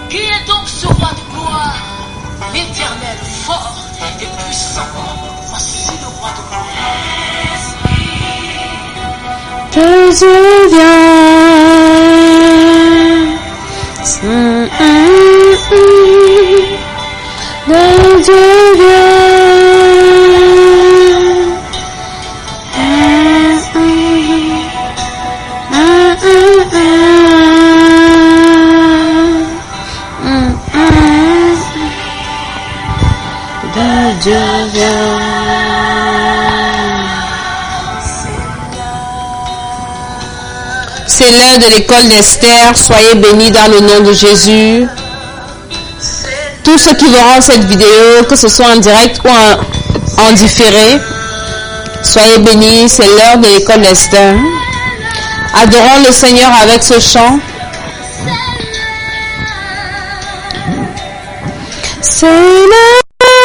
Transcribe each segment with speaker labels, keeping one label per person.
Speaker 1: Qui est donc ce roi de gloire? L'Éternel fort et puissant. Voici le roi de gloire.
Speaker 2: Que Dieu vient, Dieu vient. Dieu vient. C'est l'heure de l'école d'Esther. Soyez bénis dans le nom de Jésus. Tous ceux qui verront cette vidéo, que ce soit en direct ou en différé, soyez bénis. C'est l'heure de l'école d'Esther. Adorons le Seigneur avec ce chant. C'est l'heure.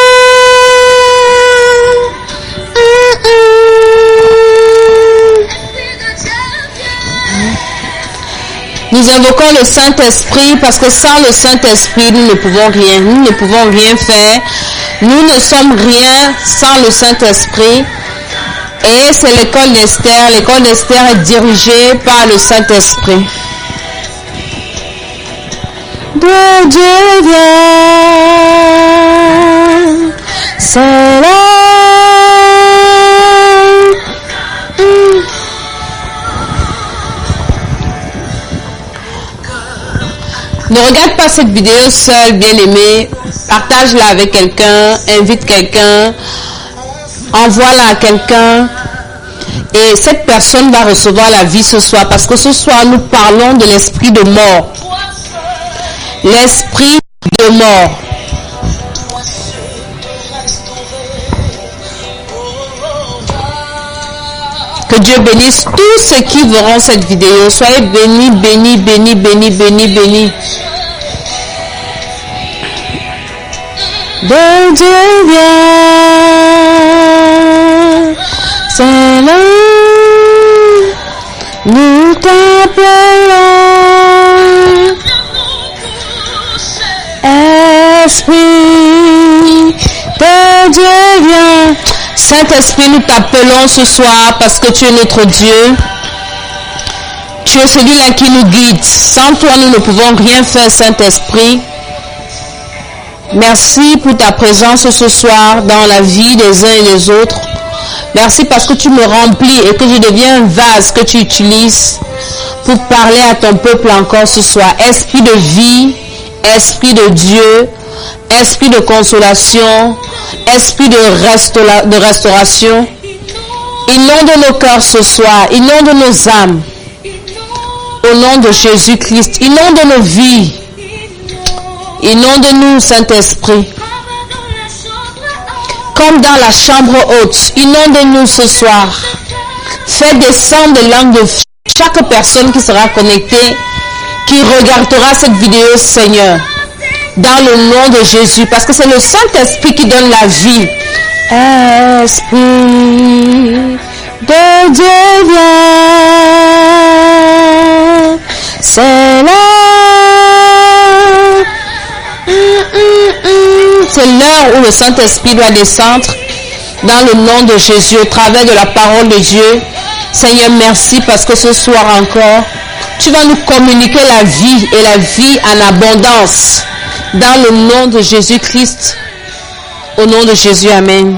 Speaker 2: Nous invoquons le Saint-Esprit parce que sans le Saint-Esprit, nous ne pouvons rien. Nous ne pouvons rien faire. Nous ne sommes rien sans le Saint-Esprit. Et c'est l'école d'Esther. L'école d'Esther est dirigée par le Saint-Esprit. De Dieu vient, c'est là. Ne regarde pas cette vidéo seul, bien-aimé. Partage-la avec quelqu'un, invite quelqu'un, envoie-la à quelqu'un. Et cette personne va recevoir la vie ce soir. Parce que ce soir, nous parlons de l'esprit de mort. L'esprit de mort. Que Dieu bénisse tous ceux qui verront cette vidéo. Soyez bénis, bénis, bénis, bénis, bénis, bénis. De Dieu vient, c'est là, nous t'appelons, Esprit de Dieu vient. Saint-Esprit, nous t'appelons ce soir parce que tu es notre Dieu. Tu es celui-là qui nous guide. Sans toi, nous ne pouvons rien faire, Saint-Esprit. Merci pour ta présence ce soir dans la vie des uns et des autres. Merci parce que tu me remplis et que je deviens un vase que tu utilises pour parler à ton peuple encore ce soir. Esprit de vie, Esprit de Dieu, Esprit de consolation, Esprit de restauration. Inonde nos cœurs ce soir, inonde nos âmes. Au nom de Jésus-Christ, inonde nos vies. Inonde-nous, Saint-Esprit. Comme dans la chambre haute, inonde-nous ce soir. Fais descendre des langues de chaque personne qui sera connectée, qui regardera cette vidéo, Seigneur. Dans le nom de Jésus, parce que c'est le Saint-Esprit qui donne la vie. Esprit de Dieu vient, c'est là. C'est l'heure où le Saint-Esprit doit descendre dans le nom de Jésus, au travers de la parole de Dieu. Seigneur, merci parce que ce soir encore, tu vas nous communiquer la vie et la vie en abondance. Dans le nom de Jésus-Christ, au nom de Jésus, Amen.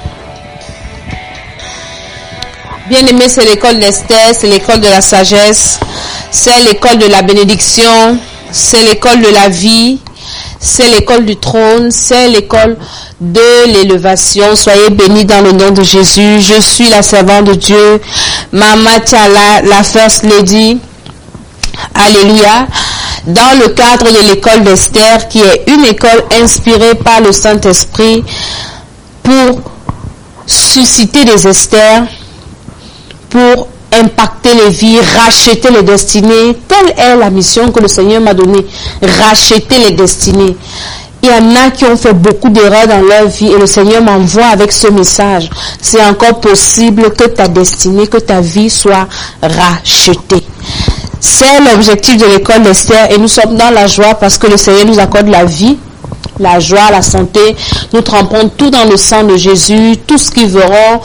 Speaker 2: Bien-aimé, c'est l'école d'Esther, c'est l'école de la sagesse, c'est l'école de la bénédiction, c'est l'école de la vie, c'est l'école du trône, c'est l'école de l'élévation. Soyez bénis dans le nom de Jésus. Je suis la servante de Dieu, Mama Tchala, la First Lady. Alléluia. Dans le cadre de l'école d'Esther, qui est une école inspirée par le Saint-Esprit pour susciter des Esther, pour impacter les vies, racheter les destinées. Telle est la mission que le Seigneur m'a donnée. Racheter les destinées. Il y en a qui ont fait beaucoup d'erreurs dans leur vie et le Seigneur m'envoie avec ce message. C'est encore possible que ta destinée, que ta vie soit rachetée. C'est l'objectif de l'école d'Esther et nous sommes dans la joie parce que le Seigneur nous accorde la vie, la joie, la santé. Nous trempons tout dans le sang de Jésus, tout ce qu'ils verront,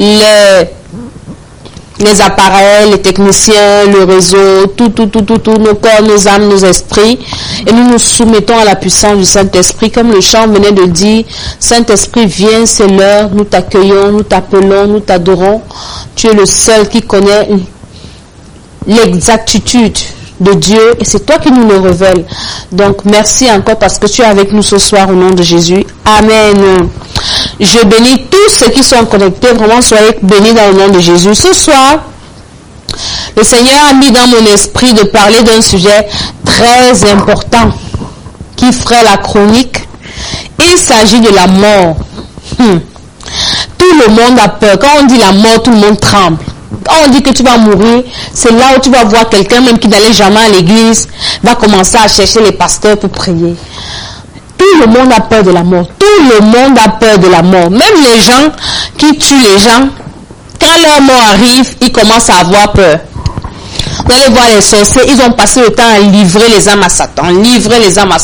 Speaker 2: les appareils, les techniciens, le réseau, tout, nos corps, nos âmes, nos esprits. Et nous nous soumettons à la puissance du Saint-Esprit. Comme le chant venait de dire, Saint-Esprit, viens, c'est l'heure, nous t'accueillons, nous t'appelons, nous t'adorons. Tu es le seul qui connaît l'exactitude de Dieu et c'est toi qui nous le révèles. Donc, merci encore parce que tu es avec nous ce soir au nom de Jésus. Amen. Je bénis tous ceux qui sont connectés. Vraiment, soyez bénis dans le nom de Jésus. Ce soir, le Seigneur a mis dans mon esprit de parler d'un sujet très important qui ferait la chronique. Il s'agit de la mort. Tout le monde a peur. Quand on dit la mort, tout le monde tremble. Quand on dit que tu vas mourir, c'est là où tu vas voir quelqu'un même qui n'allait jamais à l'église, va commencer à chercher les pasteurs pour prier. Tout le monde a peur de la mort. Tout le monde a peur de la mort. Même les gens qui tuent les gens, quand leur mort arrive, ils commencent à avoir peur. Vous allez voir les sorciers, ils ont passé le temps à livrer les âmes à Satan, livrer.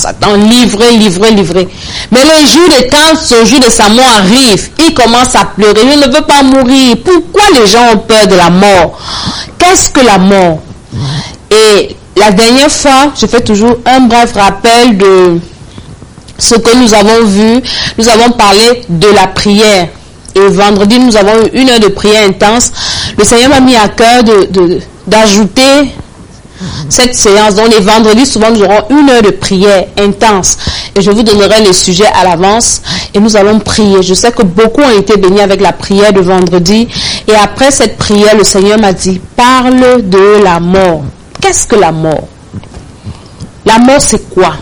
Speaker 2: Mais le jour de quand ce jour de sa mort arrive, ils commencent à pleurer. Je ne veux pas mourir. Pourquoi les gens ont peur de la mort? Qu'est-ce que la mort? Et la dernière fois, je fais toujours un bref rappel de ce que nous avons vu. Nous avons parlé de la prière. Et vendredi, nous avons eu 1 heure de prière intense. Le Seigneur m'a mis à cœur d'ajouter cette séance. Donc les vendredis, souvent, nous aurons 1 heure de prière intense. Et je vous donnerai les sujets à l'avance. Et nous allons prier. Je sais que beaucoup ont été bénis avec la prière de vendredi. Et après cette prière, le Seigneur m'a dit, parle de la mort. Qu'est-ce que la mort? La mort, c'est quoi?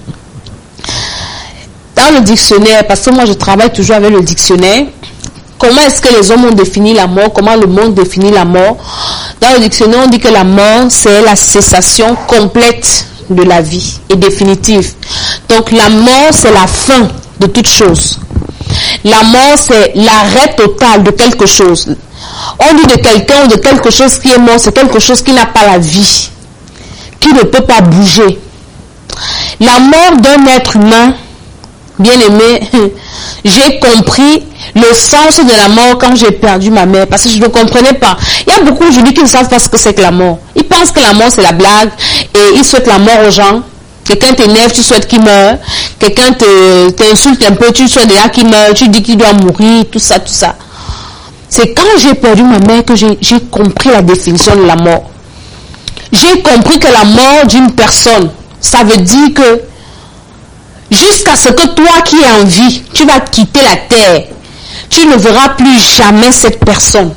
Speaker 2: Dans le dictionnaire, parce que moi je travaille toujours avec le dictionnaire, comment est-ce que les hommes ont défini la mort? Comment le monde définit la mort? Dans le dictionnaire, on dit que la mort, c'est la cessation complète de la vie et définitive. Donc la mort, c'est la fin de toute chose. La mort, c'est l'arrêt total de quelque chose. On dit de quelqu'un ou de quelque chose qui est mort, c'est quelque chose qui n'a pas la vie, qui ne peut pas bouger. La mort d'un être humain, bien aimé, j'ai compris le sens de la mort quand j'ai perdu ma mère, parce que je ne comprenais pas. Il y a beaucoup aujourd'hui qui ne savent pas ce que c'est que la mort. Ils pensent que la mort c'est la blague et ils souhaitent la mort aux gens. Quelqu'un t'énerve, tu souhaites qu'il meure. Quelqu'un t'insulte un peu, tu souhaites déjà qu'il meure. Tu dis qu'il doit mourir, tout ça. C'est quand j'ai perdu ma mère que j'ai compris la définition de la mort. J'ai compris que la mort d'une personne, ça veut dire que jusqu'à ce que toi qui es en vie, tu vas quitter la terre, tu ne verras plus jamais cette personne.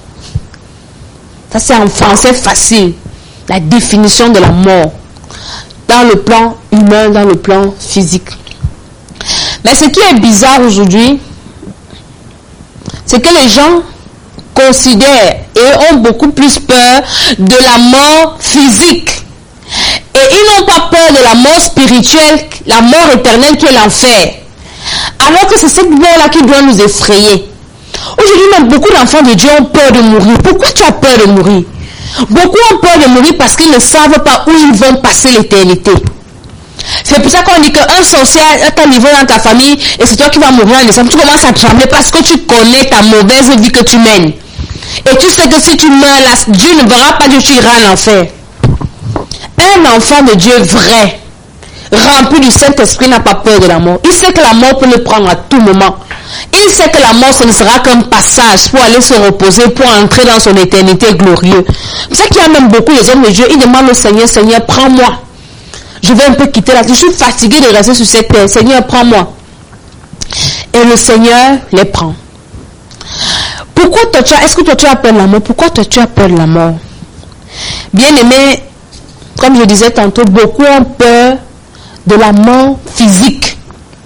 Speaker 2: Ça c'est en français facile, la définition de la mort, dans le plan humain, dans le plan physique. Mais ce qui est bizarre aujourd'hui, c'est que les gens considèrent et ont beaucoup plus peur de la mort physique. Et ils n'ont pas peur de la mort spirituelle, la mort éternelle qui est l'enfer. Alors que c'est cette mort-là qui doit nous effrayer. Aujourd'hui, même beaucoup d'enfants de Dieu ont peur de mourir. Pourquoi tu as peur de mourir? Beaucoup ont peur de mourir parce qu'ils ne savent pas où ils vont passer l'éternité. C'est pour ça qu'on dit qu'un sorcier est arrivé dans ta famille et c'est toi qui vas mourir en décembre. Tu commences à trembler parce que tu connais ta mauvaise vie que tu mènes. Et tu sais que si tu meurs là, Dieu ne verra pas que tu iras en enfer. Un enfant de Dieu vrai, rempli du Saint-Esprit, n'a pas peur de la mort. Il sait que la mort peut le prendre à tout moment. Il sait que la mort, ce ne sera qu'un passage pour aller se reposer, pour entrer dans son éternité glorieuse. C'est ça qu'il y a même beaucoup les hommes de Dieu. Ils demandent au Seigneur, Seigneur, prends-moi. Je vais un peu quitter la terre. Je suis fatigué de rester sur cette terre. Seigneur, prends-moi. Et le Seigneur les prend. Pourquoi est-ce que toi tu as peur de la mort? Pourquoi toi tu as peur de la mort? Bien aimé, comme je disais tantôt, beaucoup ont peur de la mort physique.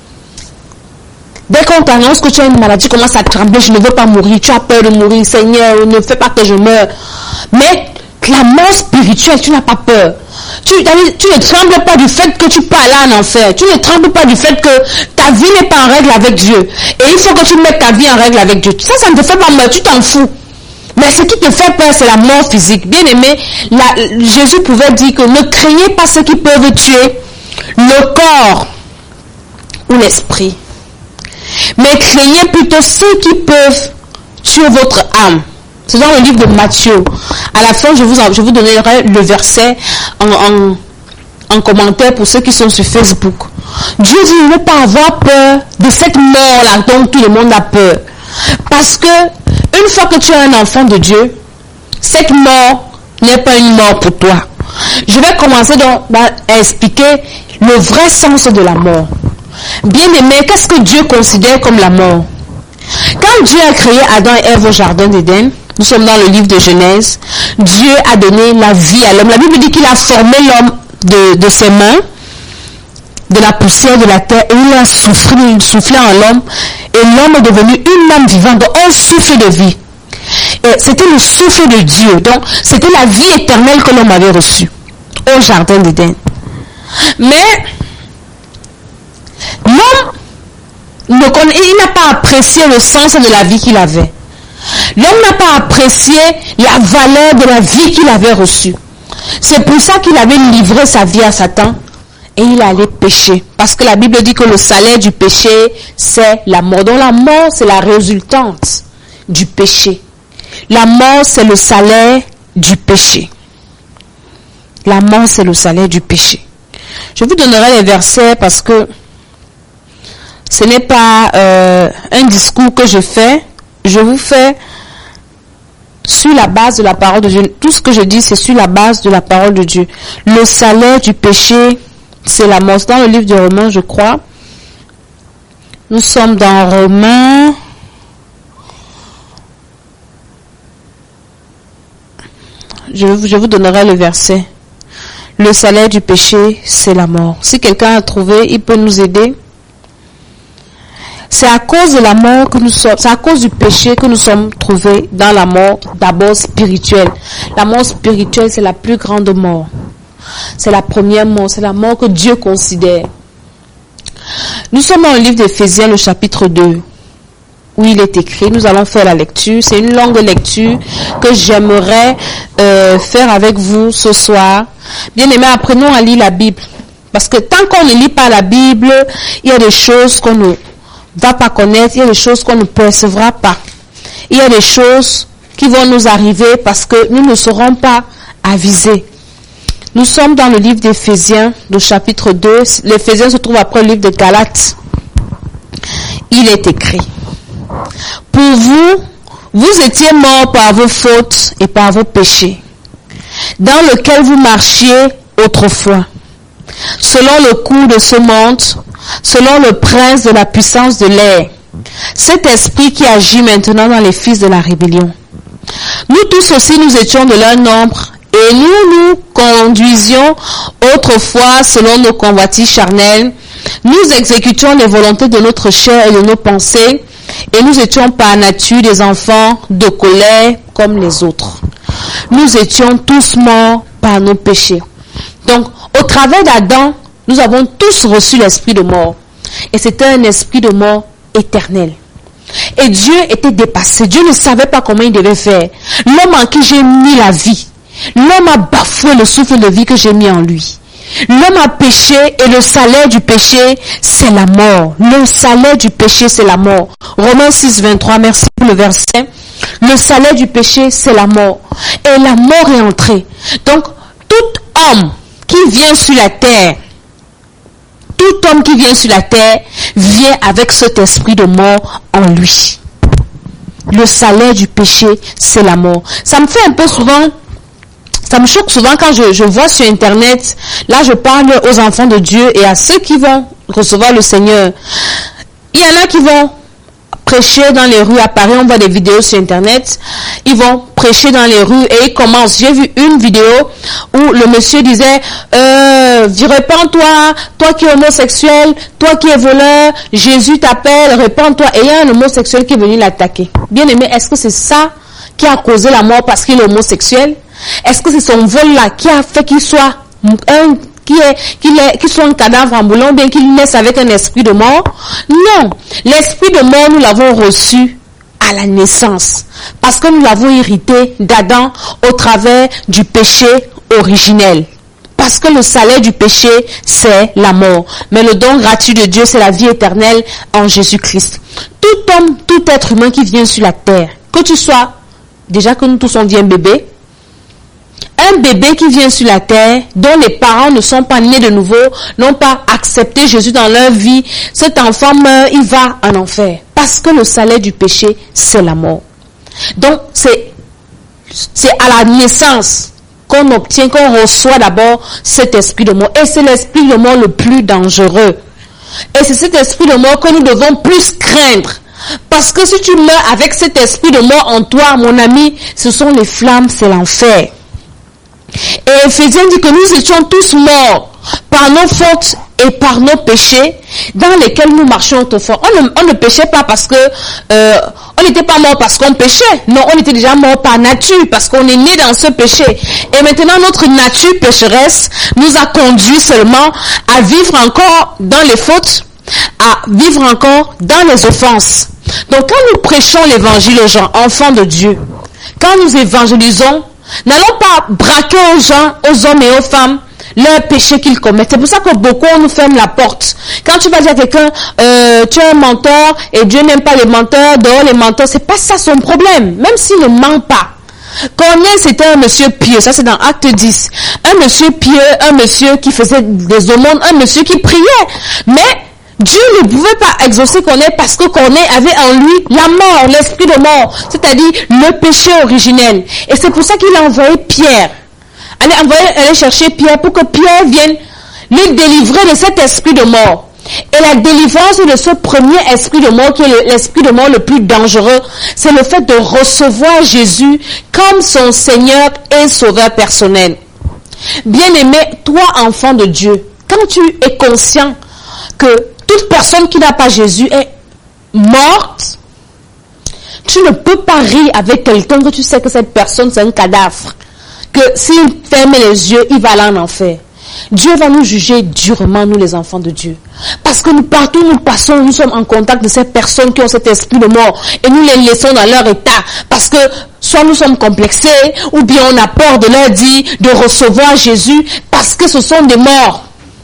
Speaker 2: Dès qu'on t'annonce que tu as une maladie, tu commences à trembler, je ne veux pas mourir, tu as peur de mourir, Seigneur, ne fais pas que je meure. Mais la mort spirituelle, tu n'as pas peur. Tu ne trembles pas du fait que tu peux aller en enfer. Tu ne trembles pas du fait que ta vie n'est pas en règle avec Dieu. Et il faut que tu mettes ta vie en règle avec Dieu. Ça ne te fait pas mal, tu t'en fous. Mais ce qui te fait peur, c'est la mort physique. Bien aimé, Jésus pouvait dire que ne craignez pas ceux qui peuvent tuer le corps ou l'esprit. Mais craignez plutôt ceux qui peuvent tuer votre âme. C'est dans le livre de Matthieu. À la fin, je vous donnerai le verset en commentaire pour ceux qui sont sur Facebook. Dieu dit ne pas avoir peur de cette mort-là dont tout le monde a peur. Parce que une fois que tu es un enfant de Dieu, cette mort n'est pas une mort pour toi. Je vais commencer donc à expliquer le vrai sens de la mort. Bien aimé, qu'est-ce que Dieu considère comme la mort? Quand Dieu a créé Adam et Ève au jardin d'Éden, nous sommes dans le livre de Genèse, Dieu a donné la vie à l'homme. La Bible dit qu'il a formé l'homme de ses mains, de la poussière de la terre, et il a soufflé en l'homme, et l'homme est devenu une âme vivante, donc un souffle de vie. Et c'était le souffle de Dieu, donc c'était la vie éternelle que l'homme avait reçue au jardin d'Éden. Mais l'homme il n'a pas apprécié le sens de la vie qu'il avait. L'homme n'a pas apprécié la valeur de la vie qu'il avait reçue. C'est pour ça qu'il avait livré sa vie à Satan et il allait pécher. Parce que la Bible dit que le salaire du péché, c'est la mort. Donc la mort, c'est la résultante du péché. La mort, c'est le salaire du péché. La mort, c'est le salaire du péché. Je vous donnerai les versets parce que ce n'est pas un discours que je fais. Je vous fais sur la base de la parole de Dieu. Tout ce que je dis, c'est sur la base de la parole de Dieu. Le salaire du péché, c'est la mort. Dans le livre de Romains, je crois. Nous sommes dans Romains. Je vous donnerai le verset. Le salaire du péché, c'est la mort. Si quelqu'un a trouvé, il peut nous aider. C'est à cause de la mort que nous sommes, c'est à cause du péché que nous sommes trouvés dans la mort d'abord spirituelle. La mort spirituelle, c'est la plus grande mort. C'est la première mort, c'est la mort que Dieu considère. Nous sommes dans le livre d'Éphésiens, le chapitre 2, où il est écrit, nous allons faire la lecture. C'est une longue lecture que j'aimerais faire avec vous ce soir. Bien aimés, apprenons à lire la Bible. Parce que tant qu'on ne lit pas la Bible, il y a des choses qu'on ne va pas connaître, il y a des choses qu'on ne percevra pas. Il y a des choses qui vont nous arriver parce que nous ne serons pas avisés. Nous sommes dans le livre d'Éphésiens, le chapitre 2. L'Éphésiens se trouve après le livre de Galates. Il est écrit: pour vous, vous étiez morts par vos fautes et par vos péchés, dans lesquels vous marchiez autrefois, selon le cours de ce monde, selon le prince de la puissance de l'air, cet esprit qui agit maintenant dans les fils de la rébellion. Nous tous aussi, nous étions de leur nombre, et nous conduisions autrefois selon nos convoitises charnelles. Nous exécutions les volontés de notre chair et de nos pensées, et nous étions par nature des enfants de colère comme les autres. Nous étions tous morts par nos péchés. Donc, au travers d'Adam, nous avons tous reçu l'esprit de mort. Et c'était un esprit de mort éternel. Et Dieu était dépassé. Dieu ne savait pas comment il devait faire. L'homme en qui j'ai mis la vie, l'homme a bafoué le souffle de vie que j'ai mis en lui. L'homme a péché et le salaire du péché, c'est la mort. Le salaire du péché, c'est la mort. Romains 6, 23, merci pour le verset. Le salaire du péché, c'est la mort. Et la mort est entrée. Donc, tout homme qui vient sur la terre, tout homme qui vient sur la terre vient avec cet esprit de mort en lui. Le salaire du péché, c'est la mort. Ça me fait un peu souvent, ça me choque souvent quand je vois sur Internet, là je parle aux enfants de Dieu et à ceux qui vont recevoir le Seigneur. Il y en a qui vont prêcher dans les rues à Paris, on voit des vidéos sur Internet, ils vont prêcher dans les rues et ils commencent. J'ai vu une vidéo où le monsieur disait répands-toi, toi qui es homosexuel, toi qui es voleur, Jésus t'appelle, répands-toi. Et il y a un homosexuel qui est venu l'attaquer. Bien aimé, est-ce que c'est ça qui a causé la mort parce qu'il est homosexuel? Est-ce que c'est son vol là qui a fait qu'il soit qu'il soit un cadavre ambulant, bien qu'il naisse avec un esprit de mort? Non. L'esprit de mort, nous l'avons reçu à la naissance. Parce que nous l'avons hérité d'Adam au travers du péché originel. Parce que le salaire du péché, c'est la mort. Mais le don gratuit de Dieu, c'est la vie éternelle en Jésus-Christ. Tout homme, tout être humain qui vient sur la terre, que tu sois, déjà que nous tous on vient bébé, un bébé qui vient sur la terre, dont les parents ne sont pas nés de nouveau, n'ont pas accepté Jésus dans leur vie, cet enfant meurt, il va en enfer. Parce que le salaire du péché, c'est la mort. Donc, c'est à la naissance qu'on obtient, qu'on reçoit d'abord cet esprit de mort. Et c'est l'esprit de mort le plus dangereux. Et c'est cet esprit de mort que nous devons plus craindre. Parce que si tu meurs avec cet esprit de mort en toi, mon ami, ce sont les flammes, c'est l'enfer. Et Éphésiens dit que nous étions tous morts par nos fautes et par nos péchés dans lesquels nous marchions autrefois. On ne péchait pas parce que on n'était pas mort parce qu'on péchait. Non, on était déjà mort par nature parce qu'on est né dans ce péché. Et maintenant notre nature pécheresse nous a conduit seulement à vivre encore dans les fautes, à vivre encore dans les offenses. Donc quand nous prêchons l'évangile aux gens, enfants de Dieu, quand nous évangélisons, n'allons pas braquer aux gens, aux hommes et aux femmes, leurs péchés qu'ils commettent. C'est pour ça que beaucoup nous ferment la porte. Quand tu vas dire à quelqu'un, tu es un menteur et Dieu n'aime pas les menteurs, dehors les menteurs, c'est pas ça son problème, même s'il ne ment pas. Corneille, c'était un monsieur pieux, ça c'est dans Acte 10. Un monsieur pieux, un monsieur qui faisait des aumônes, un monsieur qui priait. Mais Dieu ne pouvait pas exaucer Corneille parce que Corneille avait en lui la mort, l'esprit de mort, c'est-à-dire le péché originel. Et c'est pour ça qu'il a envoyé Pierre. Aller chercher Pierre pour que Pierre vienne lui délivrer de cet esprit de mort. Et la délivrance de ce premier esprit de mort, qui est l'esprit de mort le plus dangereux, c'est le fait de recevoir Jésus comme son Seigneur et Sauveur personnel. Bien-aimé, toi enfant de Dieu, quand tu es conscient que toute personne qui n'a pas Jésus est morte, tu ne peux pas rire avec quelqu'un que tu sais que cette personne c'est un cadavre, que s'il ferme les yeux, il va aller en enfer. Dieu va nous juger durement, nous les enfants de Dieu. Parce que partout où nous passons, nous sommes en contact de ces personnes qui ont cet esprit de mort et nous les laissons dans leur état. Parce que soit nous sommes complexés ou bien on a peur de leur dire de recevoir Jésus parce que ce sont des morts.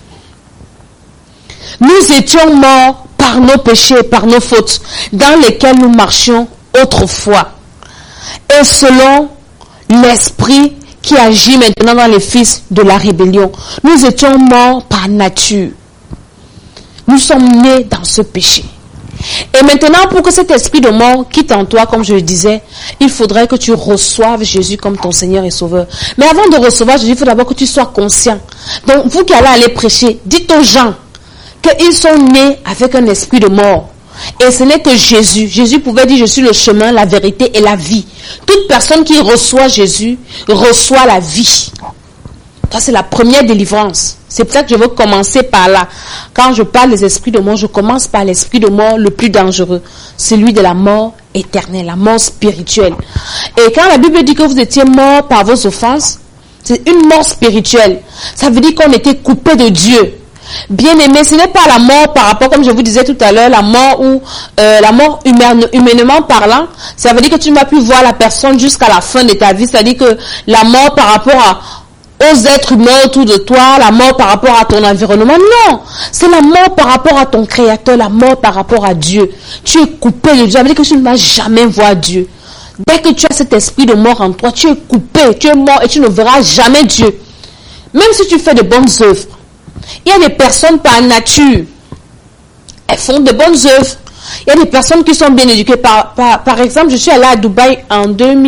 Speaker 2: Nous étions morts par nos péchés, par nos fautes, dans lesquels nous marchions autrefois. Et selon l'esprit qui agit maintenant dans les fils de la rébellion, nous étions morts par nature. Nous sommes nés dans ce péché. Et maintenant, pour que cet esprit de mort quitte en toi, comme je le disais, il faudrait que tu reçoives Jésus comme ton Seigneur et Sauveur. Mais avant de recevoir Jésus, il faut d'abord que tu sois conscient. Donc, vous qui allez aller prêcher, dites aux gens qu'ils sont nés avec un esprit de mort. Et ce n'est que Jésus. Jésus pouvait dire, je suis le chemin, la vérité et la vie. Toute personne qui reçoit Jésus reçoit la vie. Ça, c'est la première délivrance. C'est pour ça que je veux commencer par là. Quand je parle des esprits de mort, je commence par l'esprit de mort le plus dangereux. Celui de la mort éternelle, la mort spirituelle. Et quand la Bible dit que vous étiez morts par vos offenses, c'est une mort spirituelle. Ça veut dire qu'on était coupé de Dieu. Bien aimé, ce n'est pas la mort par rapport, comme je vous disais tout à l'heure, la mort ou la mort humainement parlant. Ça veut dire que tu ne vas plus voir la personne jusqu'à la fin de ta vie. C'est-à-dire que la mort par rapport aux êtres humains autour de toi, la mort par rapport à ton environnement. Non, c'est la mort par rapport à ton Créateur, la mort par rapport à Dieu. Tu es coupé de Dieu. Ça veut dire que tu ne vas jamais voir Dieu. Dès que tu as cet esprit de mort en toi, tu es coupé, tu es mort et tu ne verras jamais Dieu. Même si tu fais de bonnes œuvres. Il y a des personnes par nature, elles font de bonnes œuvres. Il y a des personnes qui sont bien éduquées. Par exemple, je suis allée à Dubaï en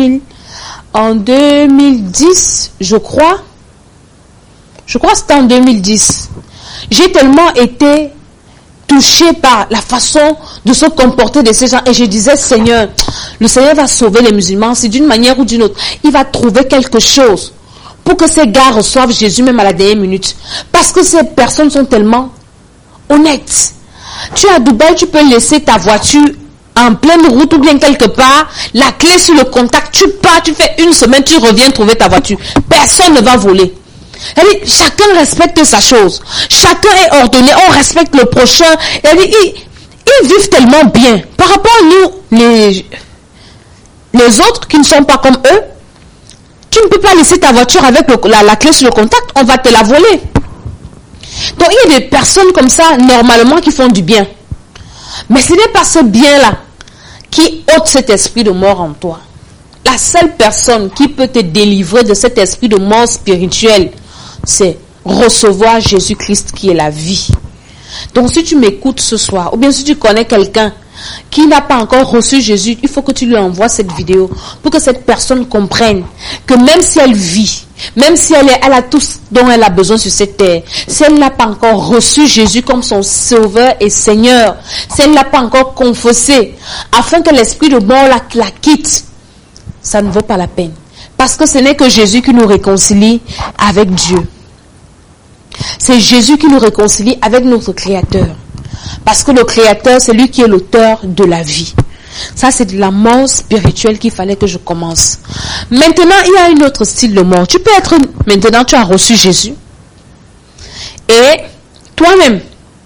Speaker 2: 2010, je crois. Je crois que c'était en 2010. J'ai tellement été touchée par la façon de se comporter de ces gens. Et je disais, Seigneur, le Seigneur va sauver les musulmans. C'est d'une manière ou d'une autre. Il va trouver quelque chose pour que ces gars reçoivent Jésus même à la dernière minute. Parce que ces personnes sont tellement honnêtes. Tu es à Dubaï, tu peux laisser ta voiture en pleine route ou bien quelque part, la clé sur le contact, tu pars, tu fais une semaine, tu reviens trouver ta voiture. Personne ne va voler. Chacun respecte sa chose. Chacun est ordonné, on respecte le prochain. Ils vivent tellement bien. Par rapport à nous, Les autres qui ne sont pas comme eux, tu ne peux pas laisser ta voiture avec la clé sur le contact, on va te la voler. Donc il y a des personnes comme ça, normalement, qui font du bien. Mais ce n'est pas ce bien-là qui ôte cet esprit de mort en toi. La seule personne qui peut te délivrer de cet esprit de mort spirituelle, c'est recevoir Jésus-Christ qui est la vie. Donc si tu m'écoutes ce soir, ou bien si tu connais quelqu'un qui n'a pas encore reçu Jésus, il faut que tu lui envoies cette vidéo pour que cette personne comprenne que même si elle vit, même si elle a tout ce dont elle a besoin sur cette terre, si elle n'a pas encore reçu Jésus comme son sauveur et Seigneur, si elle n'a pas encore confessé, afin que l'esprit de mort la quitte, ça ne vaut pas la peine. Parce que ce n'est que Jésus qui nous réconcilie avec Dieu. C'est Jésus qui nous réconcilie avec notre Créateur. Parce que le Créateur, c'est lui qui est l'auteur de la vie. Ça, c'est de la mort spirituelle qu'il fallait que je commence. Maintenant, il y a un autre style de mort. Tu peux être, maintenant, tu as reçu Jésus. Et toi-même,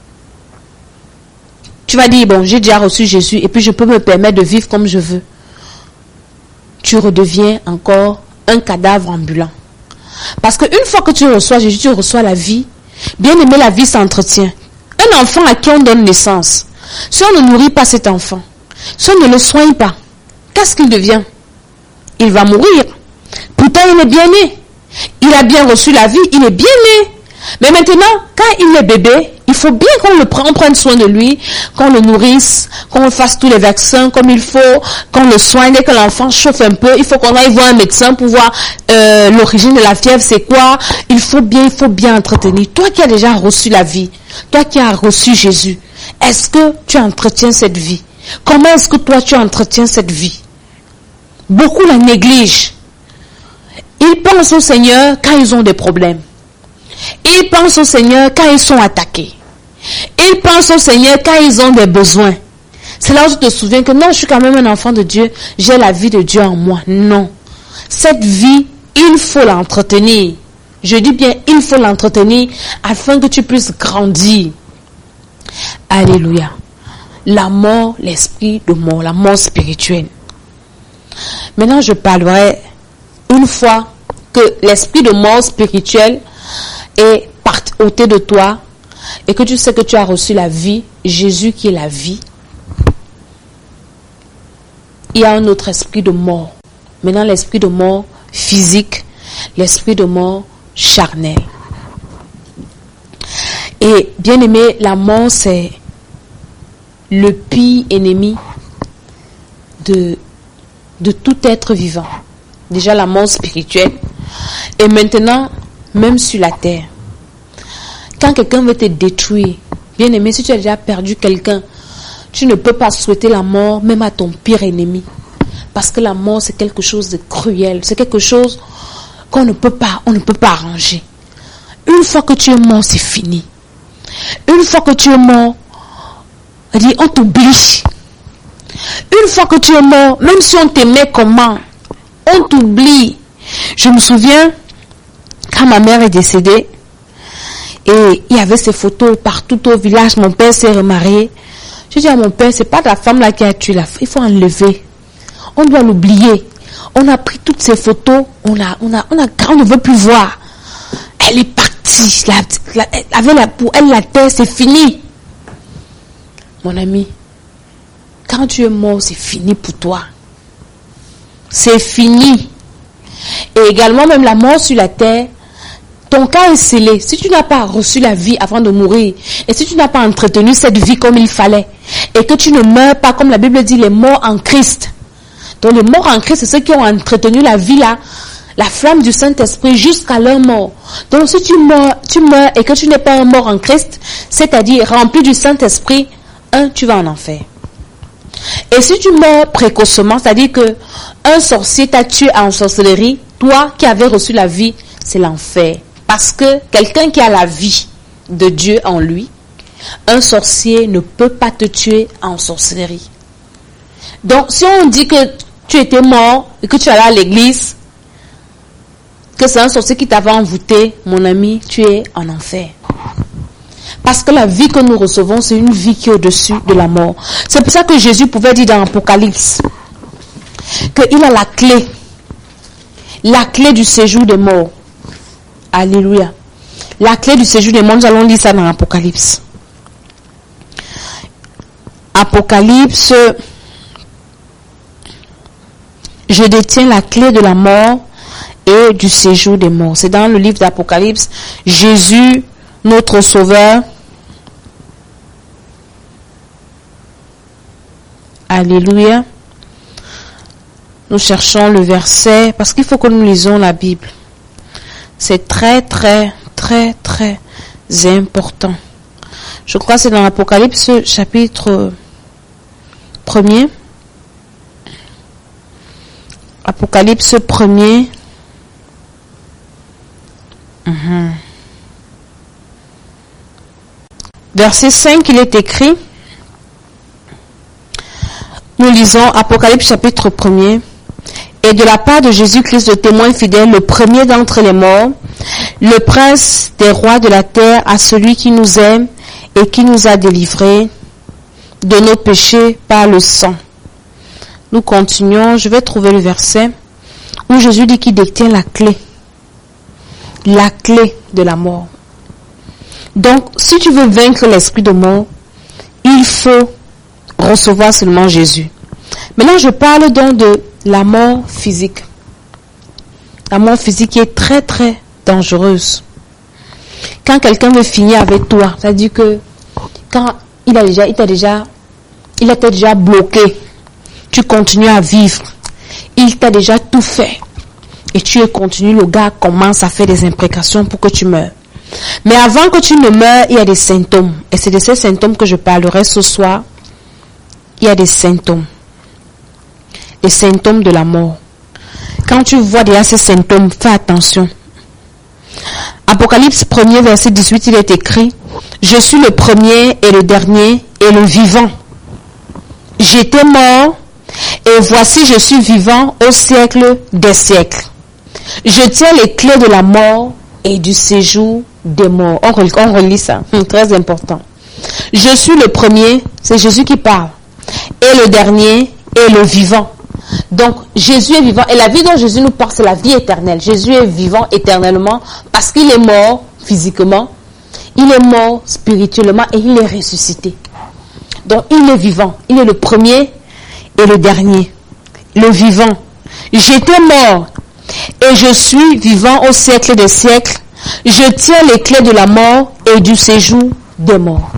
Speaker 2: tu vas dire, bon, j'ai déjà reçu Jésus et puis je peux me permettre de vivre comme je veux. Tu redeviens encore un cadavre ambulant. Parce qu'une fois que tu reçois Jésus, tu reçois la vie. Bien aimé, la vie s'entretient. Un enfant à qui on donne naissance, si on ne nourrit pas cet enfant, si on ne le soigne pas, qu'est-ce qu'il devient? Il va mourir. Pourtant, il est bien né. Il a bien reçu la vie, il est bien né. Mais maintenant, quand il est bébé, il faut bien qu'on prenne soin de lui, qu'on le nourrisse, qu'on fasse tous les vaccins comme il faut, qu'on le soigne. Dès que l'enfant chauffe un peu, il faut qu'on aille voir un médecin pour voir l'origine de la fièvre, c'est quoi. Il faut bien entretenir. Toi qui as déjà reçu la vie, toi qui as reçu Jésus, est-ce que tu entretiens cette vie? Comment est-ce que toi tu entretiens cette vie? Beaucoup la négligent. Ils pensent au Seigneur quand ils ont des problèmes. Ils pensent au Seigneur quand ils sont attaqués. Ils pensent au Seigneur quand ils ont des besoins. C'est là où tu te souviens que non, je suis quand même un enfant de Dieu. J'ai la vie de Dieu en moi. Non. Cette vie, il faut l'entretenir. Je dis bien, il faut l'entretenir afin que tu puisses grandir. Alléluia. La mort, l'esprit de mort, la mort spirituelle. Maintenant, je parlerai une fois que l'esprit de mort spirituelle est ôté de toi et que tu sais que tu as reçu la vie, Jésus qui est la vie. Il y a un autre esprit de mort. Maintenant, l'esprit de mort physique, l'esprit de mort charnel. Et bien aimé, la mort, c'est le pire ennemi de tout être vivant. Déjà la mort spirituelle. Et maintenant, même sur la terre. Quand quelqu'un veut te détruire, bien aimé, si tu as déjà perdu quelqu'un, tu ne peux pas souhaiter la mort même à ton pire ennemi. Parce que la mort, c'est quelque chose de cruel. C'est quelque chose qu'on ne peut pas arranger. Une fois que tu es mort, c'est fini. Une fois que tu es mort, on t'oublie. Une fois que tu es mort, même si on t'aimait comment, on t'oublie. Je me souviens, quand ma mère est décédée, et il y avait ces photos partout au village, mon père s'est remarié. Je dis à mon père, c'est pas ta femme là qui a tué la femme, il faut enlever. On doit l'oublier. On a pris toutes ces photos, on ne veut plus voir. Elle est partie, pour elle la terre, c'est fini. Mon ami, quand tu es mort, c'est fini pour toi. C'est fini. Et également, même la mort sur la terre, ton cas est scellé. Si tu n'as pas reçu la vie avant de mourir, et si tu n'as pas entretenu cette vie comme il fallait, et que tu ne meurs pas, comme la Bible dit, les morts en Christ. Donc les morts en Christ, c'est ceux qui ont entretenu la vie là, la flamme du Saint-Esprit jusqu'à leur mort. Donc si tu meurs et que tu n'es pas un mort en Christ, c'est-à-dire rempli du Saint-Esprit, tu vas en enfer. Et si tu meurs précocement, c'est-à-dire que un sorcier t'a tué en sorcellerie, toi qui avais reçu la vie, c'est l'enfer. Parce que quelqu'un qui a la vie de Dieu en lui, un sorcier ne peut pas te tuer en sorcellerie. Donc si on dit que tu étais mort et que tu allais à l'église, que c'est un sorcier qui t'avait envoûté, mon ami, tu es en enfer. Parce que la vie que nous recevons, c'est une vie qui est au-dessus de la mort. C'est pour ça que Jésus pouvait dire dans l'Apocalypse, qu'il a la clé du séjour des morts. Alléluia. La clé du séjour des morts, nous allons lire ça dans l'Apocalypse. Apocalypse, je détiens la clé de la mort et du séjour des morts. C'est dans le livre d'Apocalypse. Jésus, notre Sauveur. Alléluia. Nous cherchons le verset parce qu'il faut que nous lisons la Bible. C'est très, très, très, très important. Je crois que c'est dans l'Apocalypse chapitre 1er. Apocalypse 1er. Verset 5, il est écrit. Nous lisons Apocalypse chapitre 1er. Et de la part de Jésus-Christ, le témoin fidèle, le premier d'entre les morts, le prince des rois de la terre, à celui qui nous aime et qui nous a délivrés de nos péchés par le sang. Nous continuons, je vais trouver le verset où Jésus dit qu'il détient la clé de la mort. Donc, si tu veux vaincre l'esprit de mort, il faut recevoir seulement Jésus. Maintenant, je parle donc de la mort physique. La mort physique est très très dangereuse. Quand quelqu'un veut finir avec toi, c'est-à-dire que quand il t'a déjà bloqué, tu continues à vivre, il t'a déjà tout fait, et tu continues, le gars commence à faire des imprécations pour que tu meurs. Mais avant que tu ne meurs, il y a des symptômes, et c'est de ces symptômes que je parlerai ce soir. Il y a des symptômes de la mort. Quand tu vois déjà ces symptômes, fais attention. Apocalypse 1er, verset 18, il est écrit: je suis le premier et le dernier et le vivant. J'étais mort et voici je suis vivant au siècle des siècles. Je tiens les clés de la mort et du séjour des morts. On relit ça, très important. Je suis le premier, c'est Jésus qui parle, et le dernier et le vivant. Donc Jésus est vivant et la vie dont Jésus nous parle, c'est la vie éternelle. Jésus est vivant éternellement parce qu'il est mort physiquement, il est mort spirituellement et il est ressuscité. Donc il est vivant, il est le premier et le dernier, le vivant. J'étais mort et je suis vivant au siècle des siècles. Je tiens les clés de la mort et du séjour des morts.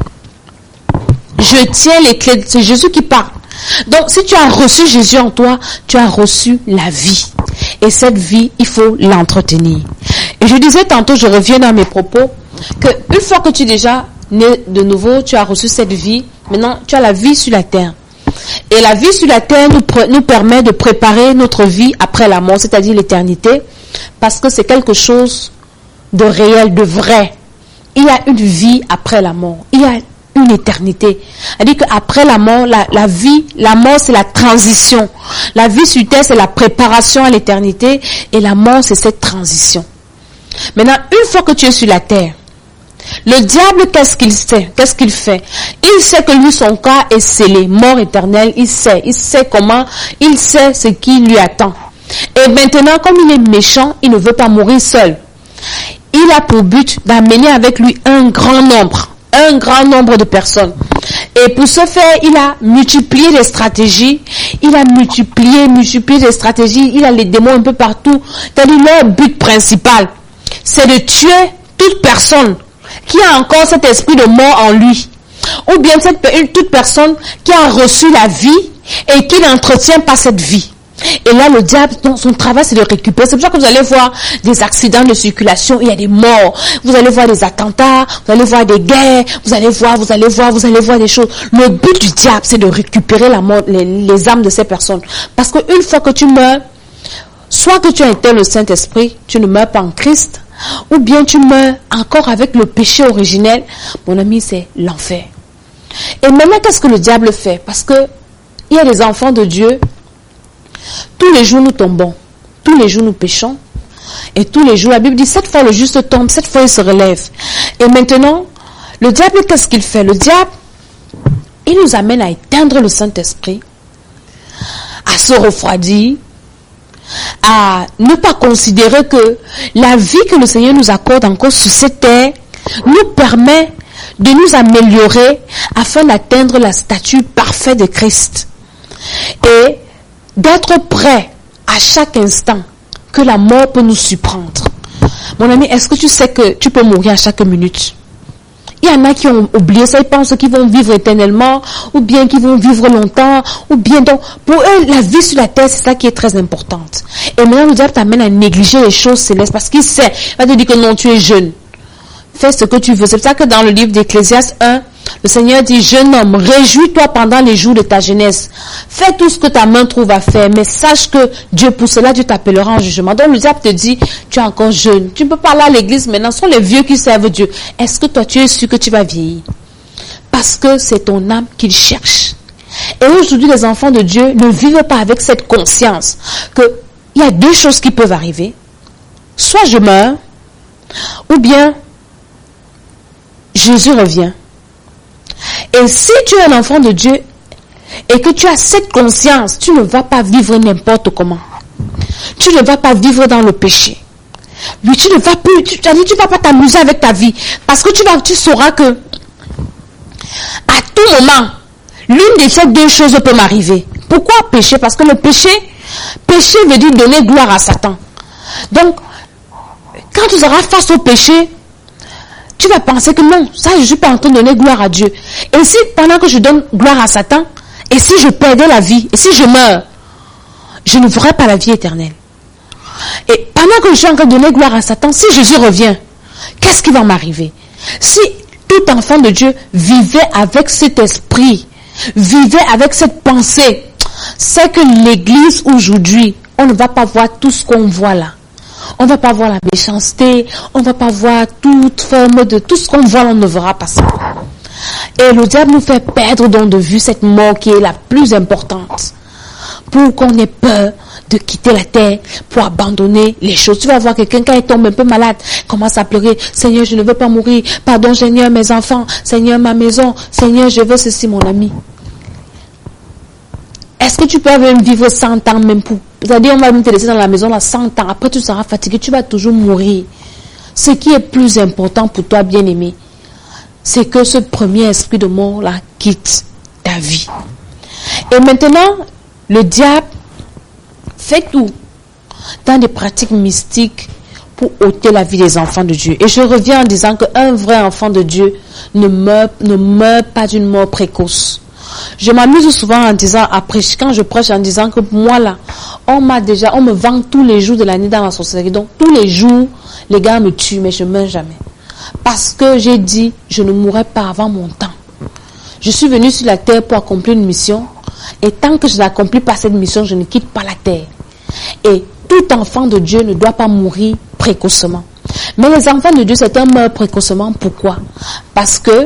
Speaker 2: Je tiens les clés, c'est Jésus qui parle. Donc, si tu as reçu Jésus en toi, tu as reçu la vie. Et cette vie, il faut l'entretenir. Et je disais tantôt, je reviens dans mes propos, que une fois que tu es déjà né de nouveau, tu as reçu cette vie, maintenant tu as la vie sur la terre. Et la vie sur la terre nous permet de préparer notre vie après la mort, c'est-à-dire l'éternité, parce que c'est quelque chose de réel, de vrai. Il y a une vie après la mort. Il y a une éternité. C'est-à-dire qu'après la mort, la vie, la mort c'est la transition. La vie sur terre c'est la préparation à l'éternité et la mort c'est cette transition. Maintenant, une fois que tu es sur la terre, le diable, qu'est-ce qu'il sait? Qu'est-ce qu'il fait? Il sait que lui, son cas est scellé, mort éternelle, il sait comment, il sait ce qui lui attend. Et maintenant, comme il est méchant, il ne veut pas mourir seul. Il a pour but d'amener avec lui un grand nombre de personnes. Et pour ce faire, il a multiplié les stratégies, il a multiplié les stratégies, il a les démons un peu partout. C'est-à-dire, leur but principal, c'est de tuer toute personne qui a encore cet esprit de mort en lui. Ou bien toute personne qui a reçu la vie et qui n'entretient pas cette vie. Et là, le diable, son travail, c'est de récupérer. C'est pour ça que vous allez voir des accidents de circulation, il y a des morts. Vous allez voir des attentats, vous allez voir des guerres, vous allez voir des choses. Le but du diable, c'est de récupérer la mort, les âmes de ces personnes. Parce qu'une fois que tu meurs, soit que tu as été le Saint-Esprit, tu ne meurs pas en Christ, ou bien tu meurs encore avec le péché originel. Mon ami, c'est l'enfer. Et maintenant, qu'est-ce que le diable fait? Parce que il y a des enfants de Dieu. Tous les jours nous tombons, tous les jours nous péchons, et tous les jours, la Bible dit, 7 fois le juste tombe, 7 fois il se relève. Et maintenant, le diable, qu'est-ce qu'il fait? Le diable, il nous amène à éteindre le Saint-Esprit, à se refroidir, à ne pas considérer que la vie que le Seigneur nous accorde encore sur cette terre nous permet de nous améliorer afin d'atteindre la stature parfaite de Christ et d'être prêt à chaque instant que la mort peut nous surprendre. Mon ami, est-ce que tu sais que tu peux mourir à chaque minute? Il y en a qui ont oublié ça, ils pensent qu'ils vont vivre éternellement, ou bien qu'ils vont vivre longtemps, ou bien donc, pour eux, la vie sur la terre, c'est ça qui est très importante. Et maintenant, le diable t'amène à négliger les choses célestes, parce qu'il sait, il va te dire que non, tu es jeune. Fais ce que tu veux. C'est pour ça que dans le livre d'Ecclésiaste 1, le Seigneur dit, jeune homme, réjouis-toi pendant les jours de ta jeunesse. Fais tout ce que ta main trouve à faire, mais sache que Dieu, pour cela, Dieu t'appellera en jugement. Donc le diable te dit, tu es encore jeune. Tu ne peux pas aller à l'église maintenant. Ce sont les vieux qui servent Dieu. Est-ce que toi, tu es sûr que tu vas vieillir? Parce que c'est ton âme qu'il cherche. Et aujourd'hui, les enfants de Dieu ne vivent pas avec cette conscience qu'il y a deux choses qui peuvent arriver. Soit je meurs, ou bien Jésus revient. Et si tu es un enfant de Dieu et que tu as cette conscience, tu ne vas pas vivre n'importe comment. Tu ne vas pas vivre dans le péché. Mais tu ne vas plus, tu vas pas t'amuser avec ta vie. Parce que tu sauras que à tout moment, l'une de ces deux choses peut m'arriver. Pourquoi péché? Parce que le péché veut dire donner gloire à Satan. Donc, quand tu seras face au péché, tu vas penser que non, ça je ne suis pas en train de donner gloire à Dieu. Et si pendant que je donne gloire à Satan, et si je perdais la vie, et si je meurs, je ne verrai pas la vie éternelle. Et pendant que je suis en train de donner gloire à Satan, si Jésus revient, qu'est-ce qui va m'arriver? Si tout enfant de Dieu vivait avec cet esprit, vivait avec cette pensée, c'est que l'église aujourd'hui, on ne va pas voir tout ce qu'on voit là. On ne va pas voir la méchanceté, on ne va pas voir toute forme de... Tout ce qu'on voit, on ne verra pas ça. Et le diable nous fait perdre donc de vue cette mort qui est la plus importante. Pour qu'on ait peur de quitter la terre, pour abandonner les choses. Tu vas voir quelqu'un quand il tombe un peu malade, commence à pleurer. Seigneur, je ne veux pas mourir. Pardon, Seigneur, mes enfants. Seigneur, ma maison. Seigneur, je veux ceci, mon ami. Est-ce que tu peux même vivre 100 ans même pour... C'est-à-dire, on va même te laisser dans la maison là 100 ans. Après, tu seras fatigué, tu vas toujours mourir. Ce qui est plus important pour toi, bien-aimé, c'est que ce premier esprit de mort là quitte ta vie. Et maintenant, le diable fait tout dans des pratiques mystiques pour ôter la vie des enfants de Dieu. Et je reviens en disant qu'un vrai enfant de Dieu ne meurt pas d'une mort précoce. Je m'amuse souvent en disant, quand je prêche en disant que moi là, on me vend tous les jours de l'année dans la sorcellerie. Donc tous les jours, les gars me tuent, mais je ne meurs jamais. Parce que j'ai dit, je ne mourrai pas avant mon temps. Je suis venu sur la terre pour accomplir une mission. Et tant que je n'accomplis pas cette mission, je ne quitte pas la terre. Et tout enfant de Dieu ne doit pas mourir précocement. Mais les enfants de Dieu, certains meurent précocement. Pourquoi? Parce que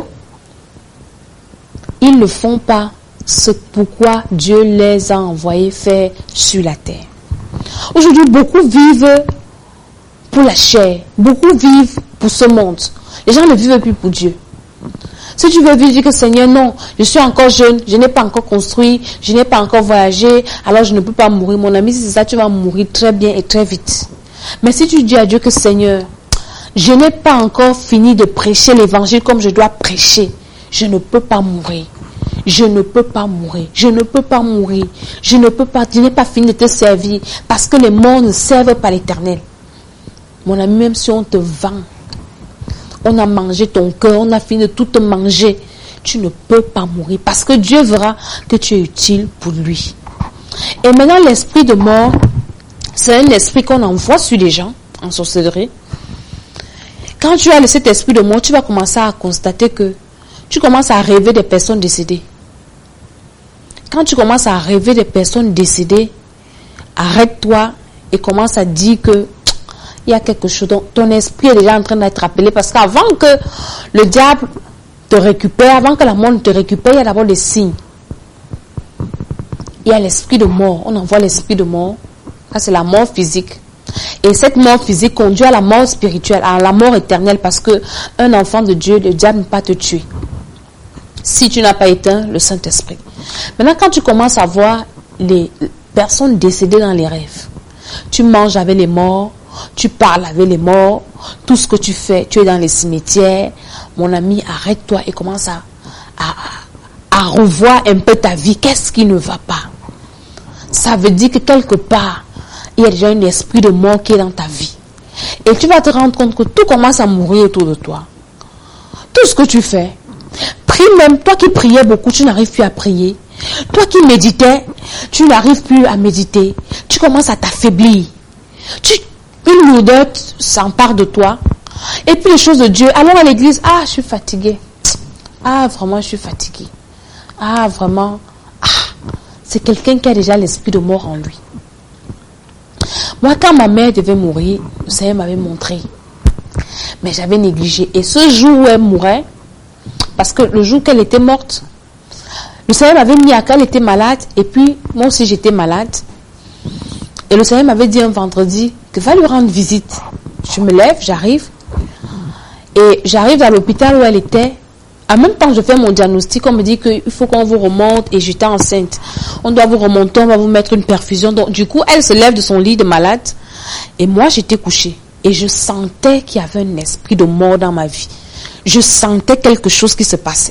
Speaker 2: ils ne font pas ce pourquoi Dieu les a envoyés faire sur la terre. Aujourd'hui, beaucoup vivent pour la chair. Beaucoup vivent pour ce monde. Les gens ne vivent plus pour Dieu. Si tu veux vivre, dis que Seigneur, non, je suis encore jeune, je n'ai pas encore construit, je n'ai pas encore voyagé, alors je ne peux pas mourir. Mon ami, si c'est ça, tu vas mourir très bien et très vite. Mais si tu dis à Dieu que Seigneur, je n'ai pas encore fini de prêcher l'évangile comme je dois prêcher, je ne peux pas mourir. Je ne peux pas mourir. Je ne peux pas mourir. Je n'ai pas fini de te servir parce que les morts ne servent pas l'Éternel. Mon ami, même si on te vend, on a mangé ton cœur, on a fini de tout te manger, tu ne peux pas mourir parce que Dieu verra que tu es utile pour lui. Et maintenant, l'esprit de mort, c'est un esprit qu'on envoie sur les gens en sorcellerie. Quand tu as cet esprit de mort, tu vas commencer à constater que tu commences à rêver des personnes décédées. Quand tu commences à rêver des personnes décédées, arrête-toi et commence à dire que il y a quelque chose. Donc, ton esprit est déjà en train d'être appelé parce qu'avant que le diable te récupère, avant que la mort te récupère, il y a d'abord des signes. Il y a l'esprit de mort. On envoie l'esprit de mort. Ça, c'est la mort physique. Et cette mort physique conduit à la mort spirituelle, à la mort éternelle parce que un enfant de Dieu, le diable ne peut pas te tuer. Si tu n'as pas éteint le Saint-Esprit. Maintenant, quand tu commences à voir les personnes décédées dans les rêves, tu manges avec les morts, tu parles avec les morts, tout ce que tu fais, tu es dans les cimetières. Mon ami, arrête-toi et commence à revoir un peu ta vie. Qu'est-ce qui ne va pas? Ça veut dire que quelque part, il y a déjà un esprit de mort qui est dans ta vie. Et tu vas te rendre compte que tout commence à mourir autour de toi. Tout ce que tu fais. Prie même, toi qui priais beaucoup, tu n'arrives plus à prier. Toi qui méditais, tu n'arrives plus à méditer. Tu commences à t'affaiblir. Une lourdeur s'empare de toi. Et puis les choses de Dieu, allons à l'église. Ah, je suis fatiguée. Ah, vraiment, je suis fatiguée. Ah, vraiment. Ah, c'est quelqu'un qui a déjà l'esprit de mort en lui. Moi, quand ma mère devait mourir, le Seigneur m'avait montré. Mais j'avais négligé. Et ce jour où elle mourait, parce que le jour qu'elle était morte, le Seigneur m'avait mis à qu'elle était malade. Et puis, moi aussi, j'étais malade. Et le Seigneur m'avait dit un vendredi que va lui rendre visite. Je me lève, j'arrive. Et j'arrive à l'hôpital où elle était. En même temps, je fais mon diagnostic. On me dit qu'il faut qu'on vous remonte. Et j'étais enceinte. On doit vous remonter, on va vous mettre une perfusion. Donc, du coup, elle se lève de son lit de malade. Et moi, j'étais couchée. Et je sentais qu'il y avait un esprit de mort dans ma vie. Je sentais quelque chose qui se passait.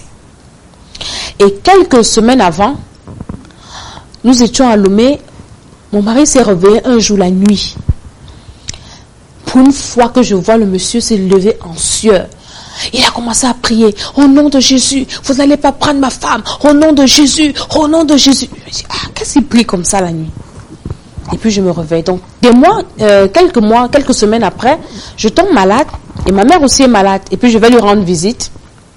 Speaker 2: Et quelques semaines avant, nous étions à Lomé. Mon mari s'est réveillé un jour la nuit. Pour une fois que je vois le monsieur se lever en sueur, il a commencé à prier. Au nom de Jésus, vous n'allez pas prendre ma femme. Au nom de Jésus, au nom de Jésus. Je me dis, qu'est-ce qu'il prie comme ça la nuit? Et puis je me réveille. Donc, quelques semaines après, je tombe malade. Et ma mère aussi est malade. Et puis je vais lui rendre visite.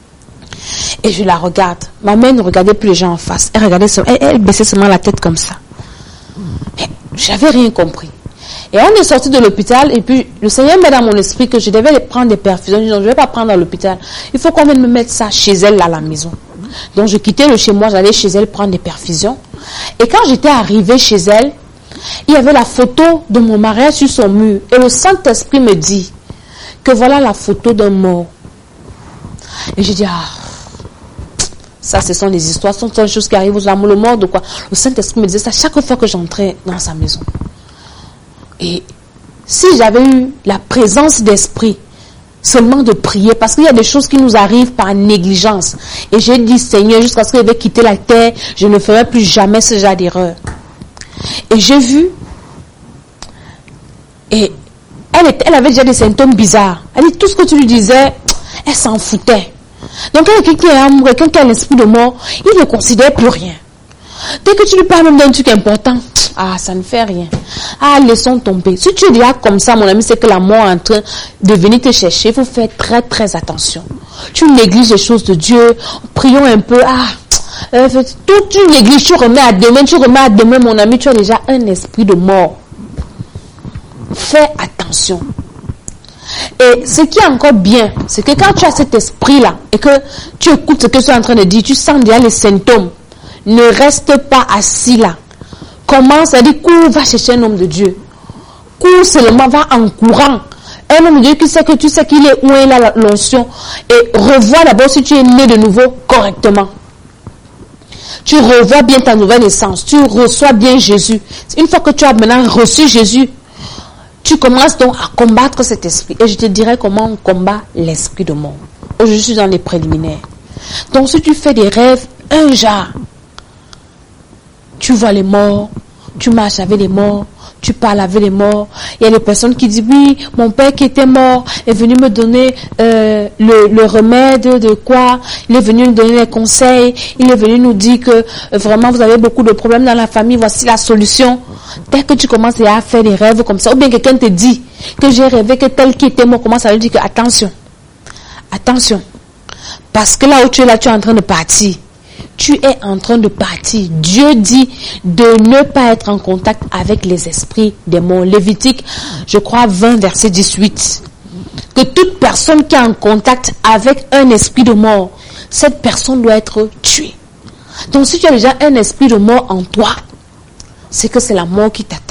Speaker 2: Et je la regarde. Ma mère ne regardait plus les gens en face. Elle baissait seulement la tête comme ça. Mais j'avais rien compris. Et on est sorti de l'hôpital et puis le Seigneur met dans mon esprit que je devais prendre des perfusions. Je dis non, je ne vais pas prendre à l'hôpital. Il faut qu'on vienne me mettre ça chez elle, là, à la maison. Donc je quittais le chez moi, j'allais chez elle prendre des perfusions. Et quand j'étais arrivée chez elle, il y avait la photo de mon mariage sur son mur. Et le Saint-Esprit me dit que voilà la photo d'un mort. Et je dis, ça, ce sont des histoires, ce sont des choses qui arrivent aux amours, le mort de quoi. Le Saint-Esprit me disait ça chaque fois que j'entrais dans sa maison. Et si j'avais eu la présence d'esprit, seulement de prier, parce qu'il y a des choses qui nous arrivent par négligence. Et j'ai dit, Seigneur, jusqu'à ce que je vais quitter la terre, je ne ferai plus jamais ce genre d'erreur. Et j'ai vu, et elle avait déjà des symptômes bizarres. Elle dit, tout ce que tu lui disais, elle s'en foutait. Donc quelqu'un qui est amoureux, quelqu'un qui a l'esprit de mort, il ne considère plus rien. Dès que tu lui parles même d'un truc important, ça ne fait rien. Laissons tomber. Si tu es déjà comme ça, mon ami, c'est que la mort est en train de venir te chercher. Il faut faire très très attention. Tu négliges les choses de Dieu. Prions un peu. Tout tu négliges, tu remets à demain, mon ami, tu as déjà un esprit de mort. Fais attention. Et ce qui est encore bien, c'est que quand tu as cet esprit-là et que tu écoutes ce que tu es en train de dire, tu sens déjà les symptômes. Ne reste pas assis là. Commence à dire, cours, va chercher un homme de Dieu. Cours seulement, va en courant. Un homme de Dieu qui sait que tu sais qu'il est où est là l'onction. Et revois d'abord si tu es né de nouveau correctement. Tu revois bien ta nouvelle naissance. Tu reçois bien Jésus. Une fois que tu as maintenant reçu Jésus, tu commences donc à combattre cet esprit. Et je te dirai comment on combat l'esprit de mort. Je suis dans les préliminaires. Donc si tu fais des rêves, un genre, tu vois les morts, tu marches avec les morts, tu parles avec les morts. Il y a des personnes qui disent, oui, mon père qui était mort est venu me donner le remède de quoi. Il est venu nous donner des conseils. Il est venu nous dire que vraiment vous avez beaucoup de problèmes dans la famille, voici la solution. Dès que tu commences à faire des rêves comme ça, ou bien quelqu'un te dit que j'ai rêvé que tel qui était mort, commence à lui dire que attention, parce que là où tu es là, tu es en train de partir. Tu es en train de partir. Dieu dit de ne pas être en contact avec les esprits des morts. Lévitique, je crois 20, verset 18. Que toute personne qui est en contact avec un esprit de mort, cette personne doit être tuée. Donc si tu as déjà un esprit de mort en toi, c'est que c'est la mort qui t'attend.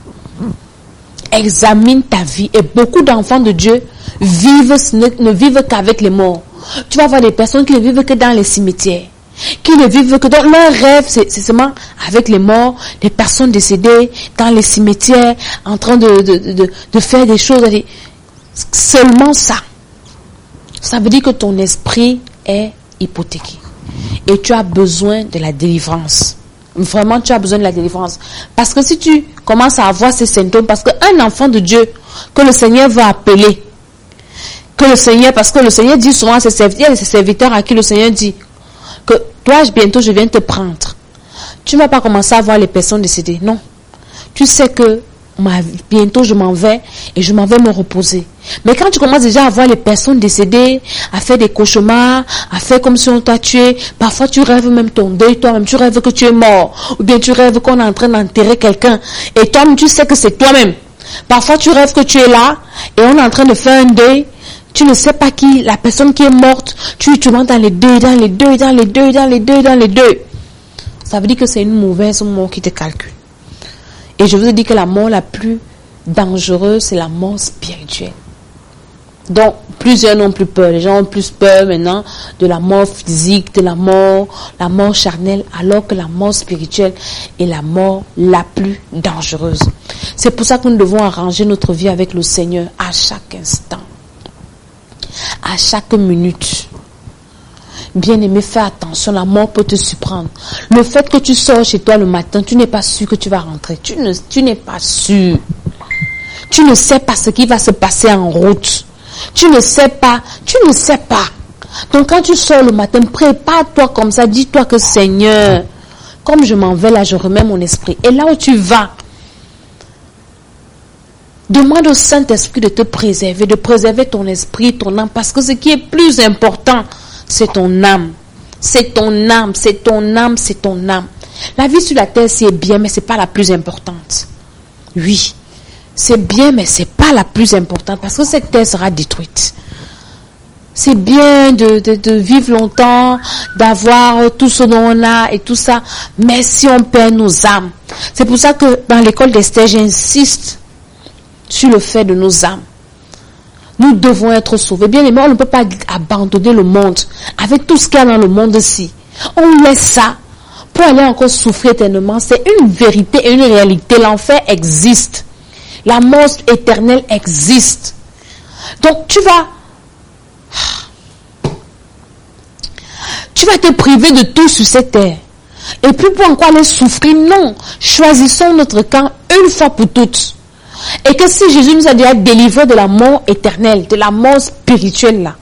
Speaker 2: Examine ta vie. Et beaucoup d'enfants de Dieu ne vivent qu'avec les morts. Tu vas voir des personnes qui ne vivent que dans les cimetières. qui ne vivent que dans leur rêve, c'est seulement avec les morts, des personnes décédées dans les cimetières, en train de faire des choses. Seulement ça. Ça veut dire que ton esprit est hypothéqué. Et tu as besoin de la délivrance. Vraiment, tu as besoin de la délivrance. Parce que si tu commences à avoir ces symptômes, parce qu'un enfant de Dieu que le Seigneur va appeler, parce que le Seigneur dit souvent à ses serviteurs à qui le Seigneur dit que toi, bientôt, je viens te prendre. Tu ne vas pas commencer à voir les personnes décédées. Non. Tu sais que bientôt, je m'en vais et je m'en vais me reposer. Mais quand tu commences déjà à voir les personnes décédées, à faire des cauchemars, à faire comme si on t'a tué, parfois tu rêves même ton deuil, toi-même, tu rêves que tu es mort, ou bien tu rêves qu'on est en train d'enterrer quelqu'un, et toi-même, tu sais que c'est toi-même. Parfois, tu rêves que tu es là, et on est en train de faire un deuil, tu ne sais pas qui, la personne qui est morte, tu vas dans les deuils. Ça veut dire que c'est une mauvaise mort qui te calcule. Et je vous ai dit que la mort la plus dangereuse, c'est la mort spirituelle. Donc, plusieurs n'ont plus peur. Les gens ont plus peur maintenant de la mort physique, de la mort charnelle, alors que la mort spirituelle est la mort la plus dangereuse. C'est pour ça que nous devons arranger notre vie avec le Seigneur à chaque instant, à chaque minute. Bien-aimé, fais attention, la mort peut te surprendre. Le fait que tu sors chez toi le matin, tu n'es pas sûr que tu vas rentrer. Tu n'es pas sûr. Tu ne sais pas ce qui va se passer en route. Tu ne sais pas. Donc quand tu sors le matin, prépare-toi comme ça. Dis-toi que Seigneur, comme je m'en vais là, je remets mon esprit. Et là où tu vas, demande au Saint-Esprit de te préserver, de préserver ton esprit, ton âme. Parce que ce qui est plus important, c'est ton âme. C'est ton âme. La vie sur la terre, c'est bien, mais c'est pas la plus importante. Oui. C'est bien, mais c'est pas la plus importante parce que cette terre sera détruite. C'est bien de vivre longtemps, d'avoir tout ce dont on a et tout ça, mais si on perd nos âmes. C'est pour ça que dans l'école d'Esther, j'insiste sur le fait de nos âmes. Nous devons être sauvés. Bien aimé, on ne peut pas abandonner le monde avec tout ce qu'il y a dans le monde-ci. On laisse ça pour aller encore souffrir éternellement. C'est une vérité et une réalité. L'enfer existe. La mort éternelle existe. Donc tu vas te priver de tout sur cette terre. Et puis pour encore aller souffrir, non. Choisissons notre camp une fois pour toutes. Et que si Jésus nous a déjà délivré de la mort éternelle, de la mort spirituelle là,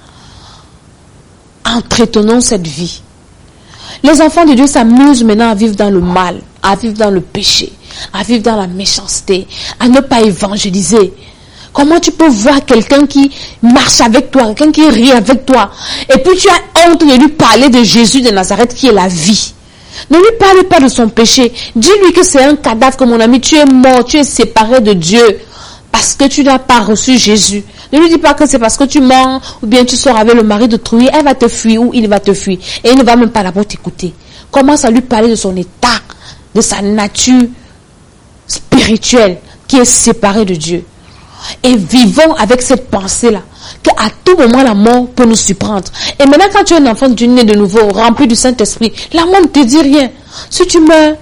Speaker 2: entretenons cette vie. Les enfants de Dieu s'amusent maintenant à vivre dans le mal, à vivre dans le péché, à vivre dans la méchanceté, à ne pas évangéliser. Comment tu peux voir quelqu'un qui marche avec toi, quelqu'un qui rit avec toi, et puis tu as honte de lui parler de Jésus de Nazareth qui est la vie. Ne lui parle pas de son péché. Dis-lui que c'est un cadavre, que mon ami, tu es mort, tu es séparé de Dieu parce que tu n'as pas reçu Jésus. Ne lui dis pas que c'est parce que tu mens ou bien tu sors avec le mari de trouille, elle va te fuir ou il va te fuir et il ne va même pas d'abord t'écouter. Commence à lui parler de son état, de sa nature spirituelle qui est séparée de Dieu. Et vivons avec cette pensée-là, qu'à tout moment la mort peut nous surprendre. Et maintenant quand tu es un enfant de Dieu né de nouveau, rempli du Saint-Esprit, la mort ne te dit rien. Si tu meurs,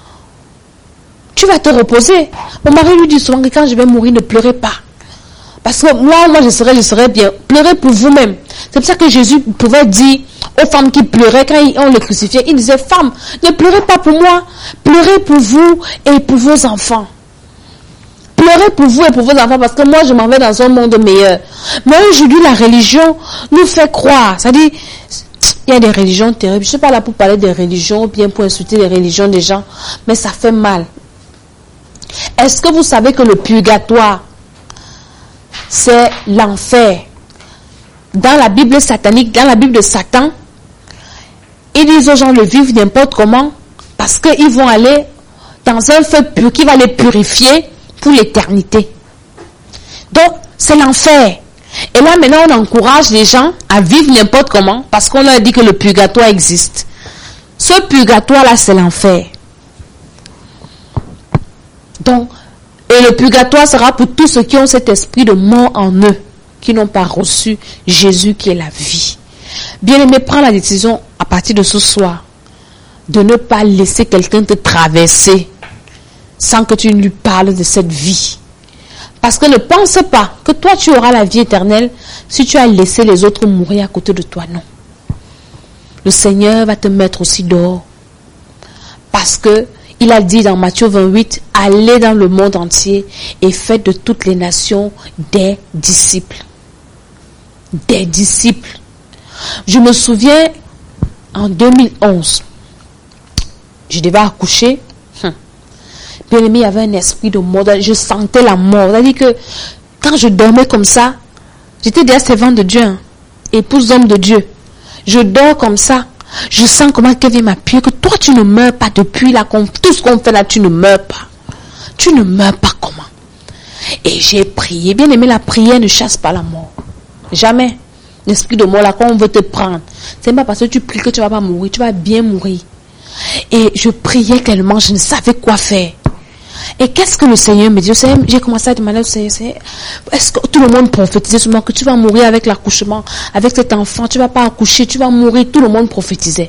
Speaker 2: tu vas te reposer. Mon mari lui dit souvent que quand je vais mourir, ne pleurez pas. Parce que moi je serai bien. Pleurez pour vous-même. C'est pour ça que Jésus pouvait dire aux femmes qui pleuraient quand on les crucifiait, il disait, femmes, ne pleurez pas pour moi, pleurez pour vous et pour vos enfants. Pleurez pour vous et pour vos enfants parce que moi je m'en vais dans un monde meilleur. Mais aujourd'hui la religion nous fait croire. C'est-à-dire, il y a des religions terribles. Je ne suis pas là pour parler des religions ou bien pour insulter les religions des gens. Mais ça fait mal. Est-ce que vous savez que le purgatoire, c'est l'enfer? Dans la Bible satanique, dans la Bible de Satan, ils disent aux gens de vivre n'importe comment parce qu'ils vont aller dans un feu pur qui va les purifier pour l'éternité. Donc, c'est l'enfer. Et là, maintenant, on encourage les gens à vivre n'importe comment parce qu'on leur dit que le purgatoire existe. Ce purgatoire-là, c'est l'enfer. Donc, et le purgatoire sera pour tous ceux qui ont cet esprit de mort en eux, qui n'ont pas reçu Jésus qui est la vie. Bien-aimé, prends la décision à partir de ce soir, de ne pas laisser quelqu'un te traverser sans que tu lui parles de cette vie. Parce que ne pense pas que toi tu auras la vie éternelle si tu as laissé les autres mourir à côté de toi. Non. Le Seigneur va te mettre aussi dehors. Parce que il a dit dans Matthieu 28, allez dans le monde entier et faites de toutes les nations des disciples. Des disciples. Je me souviens, en 2011, je devais accoucher. Bien aimé, il y avait un esprit de mort. Je sentais la mort. C'est-à-dire que quand je dormais comme ça, j'étais déjà servante de Dieu, hein, épouse d'homme de Dieu. Je dors comme ça. Je sens comment quelqu'un vient m'appuyer, que toi tu ne meurs pas depuis là, tout ce qu'on fait là, tu ne meurs pas. Tu ne meurs pas comment? Et j'ai prié. Bien aimé, la prière ne chasse pas la mort. Jamais. L'esprit de mort là, quand on veut te prendre, c'est pas parce que tu pries que tu vas pas mourir, tu vas bien mourir. Et je priais tellement, je ne savais quoi faire. Et qu'est-ce que le Seigneur me dit? J'ai commencé à demander au Seigneur, est-ce que tout le monde prophétisait seulement que tu vas mourir avec l'accouchement, avec cet enfant, tu vas pas accoucher, tu vas mourir, tout le monde prophétisait.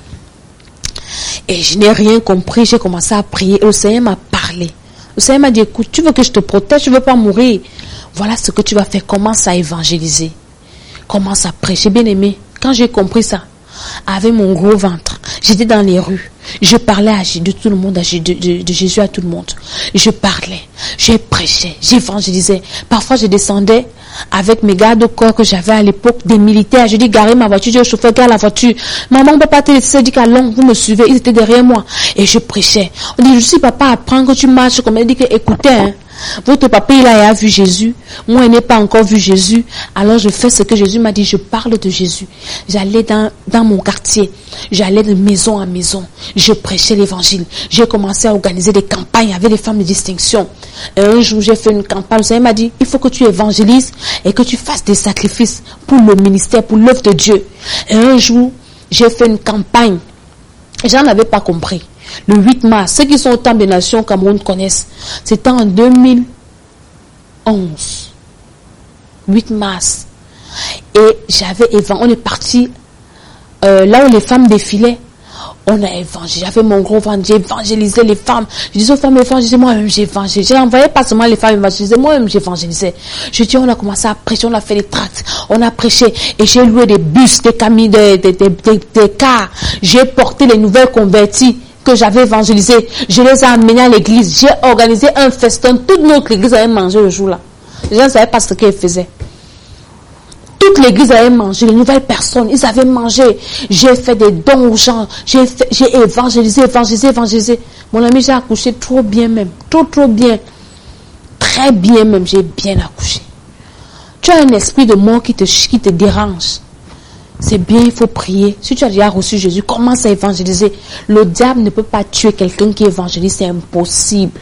Speaker 2: Et je n'ai rien compris, j'ai commencé à prier et le Seigneur m'a parlé. Le Seigneur m'a dit, écoute, tu veux que je te protège, tu veux pas mourir. Voilà ce que tu vas faire, commence à évangéliser. Commence à prêcher. Bien aimé, quand j'ai compris ça, avec mon gros ventre, j'étais dans les rues. Je parlais de tout le monde, de Jésus à tout le monde. Je parlais, je prêchais, j'évangélisais. Parfois, je descendais avec mes gardes au corps que j'avais à l'époque, des militaires. Je dis, garez ma voiture, je dis au chauffeur, gare la voiture. Maman, on ne peut pas te laisser, dit qu'allons, vous me suivez. Ils étaient derrière moi. Et je prêchais. On dit, je suis papa, apprends que tu marches comme elle dit que, écoutez, hein, votre papa, il a vu Jésus. Moi, il n'a pas encore vu Jésus. Alors, je fais ce que Jésus m'a dit. Je parle de Jésus. J'allais dans mon quartier. J'allais de maison en maison. Je prêchais l'évangile. J'ai commencé à organiser des campagnes avec des femmes de distinction. Et un jour, j'ai fait une campagne. Le Seigneur m'a dit, il faut que tu évangélises et que tu fasses des sacrifices pour le ministère, pour l'œuvre de Dieu. Et un jour, j'ai fait une campagne. J'en avais pas compris. Le 8 mars, ceux qui sont au Temple des Nations au Cameroun connaissent. C'était en 2011. 8 mars. Et on est parti là où les femmes défilaient. On a évangélisé. J'avais mon gros ventre, j'ai évangélisé les femmes. Je disais aux femmes évangélisées, moi-même j'ai évangélisé. J'ai envoyé pas seulement les femmes évangélisées, moi-même j'ai évangélisé. Je dis, on a commencé à prêcher, on a fait des tracts, on a prêché. Et j'ai loué des bus, des camions, des cars. J'ai porté les nouvelles converties que j'avais évangélisées. Je les ai amenés à l'église. J'ai organisé un festin. Toute notre église avait mangé le jour-là. Les gens ne savaient pas ce qu'ils faisaient. Toute l'église avait mangé, les nouvelles personnes, ils avaient mangé. J'ai fait des dons aux gens, j'ai évangélisé. Mon ami, j'ai accouché trop bien même, trop bien. Très bien même, j'ai bien accouché. Tu as un esprit de mort qui te dérange. C'est bien, il faut prier. Si tu as déjà reçu Jésus, commence à évangéliser. Le diable ne peut pas tuer quelqu'un qui évangélise, c'est impossible.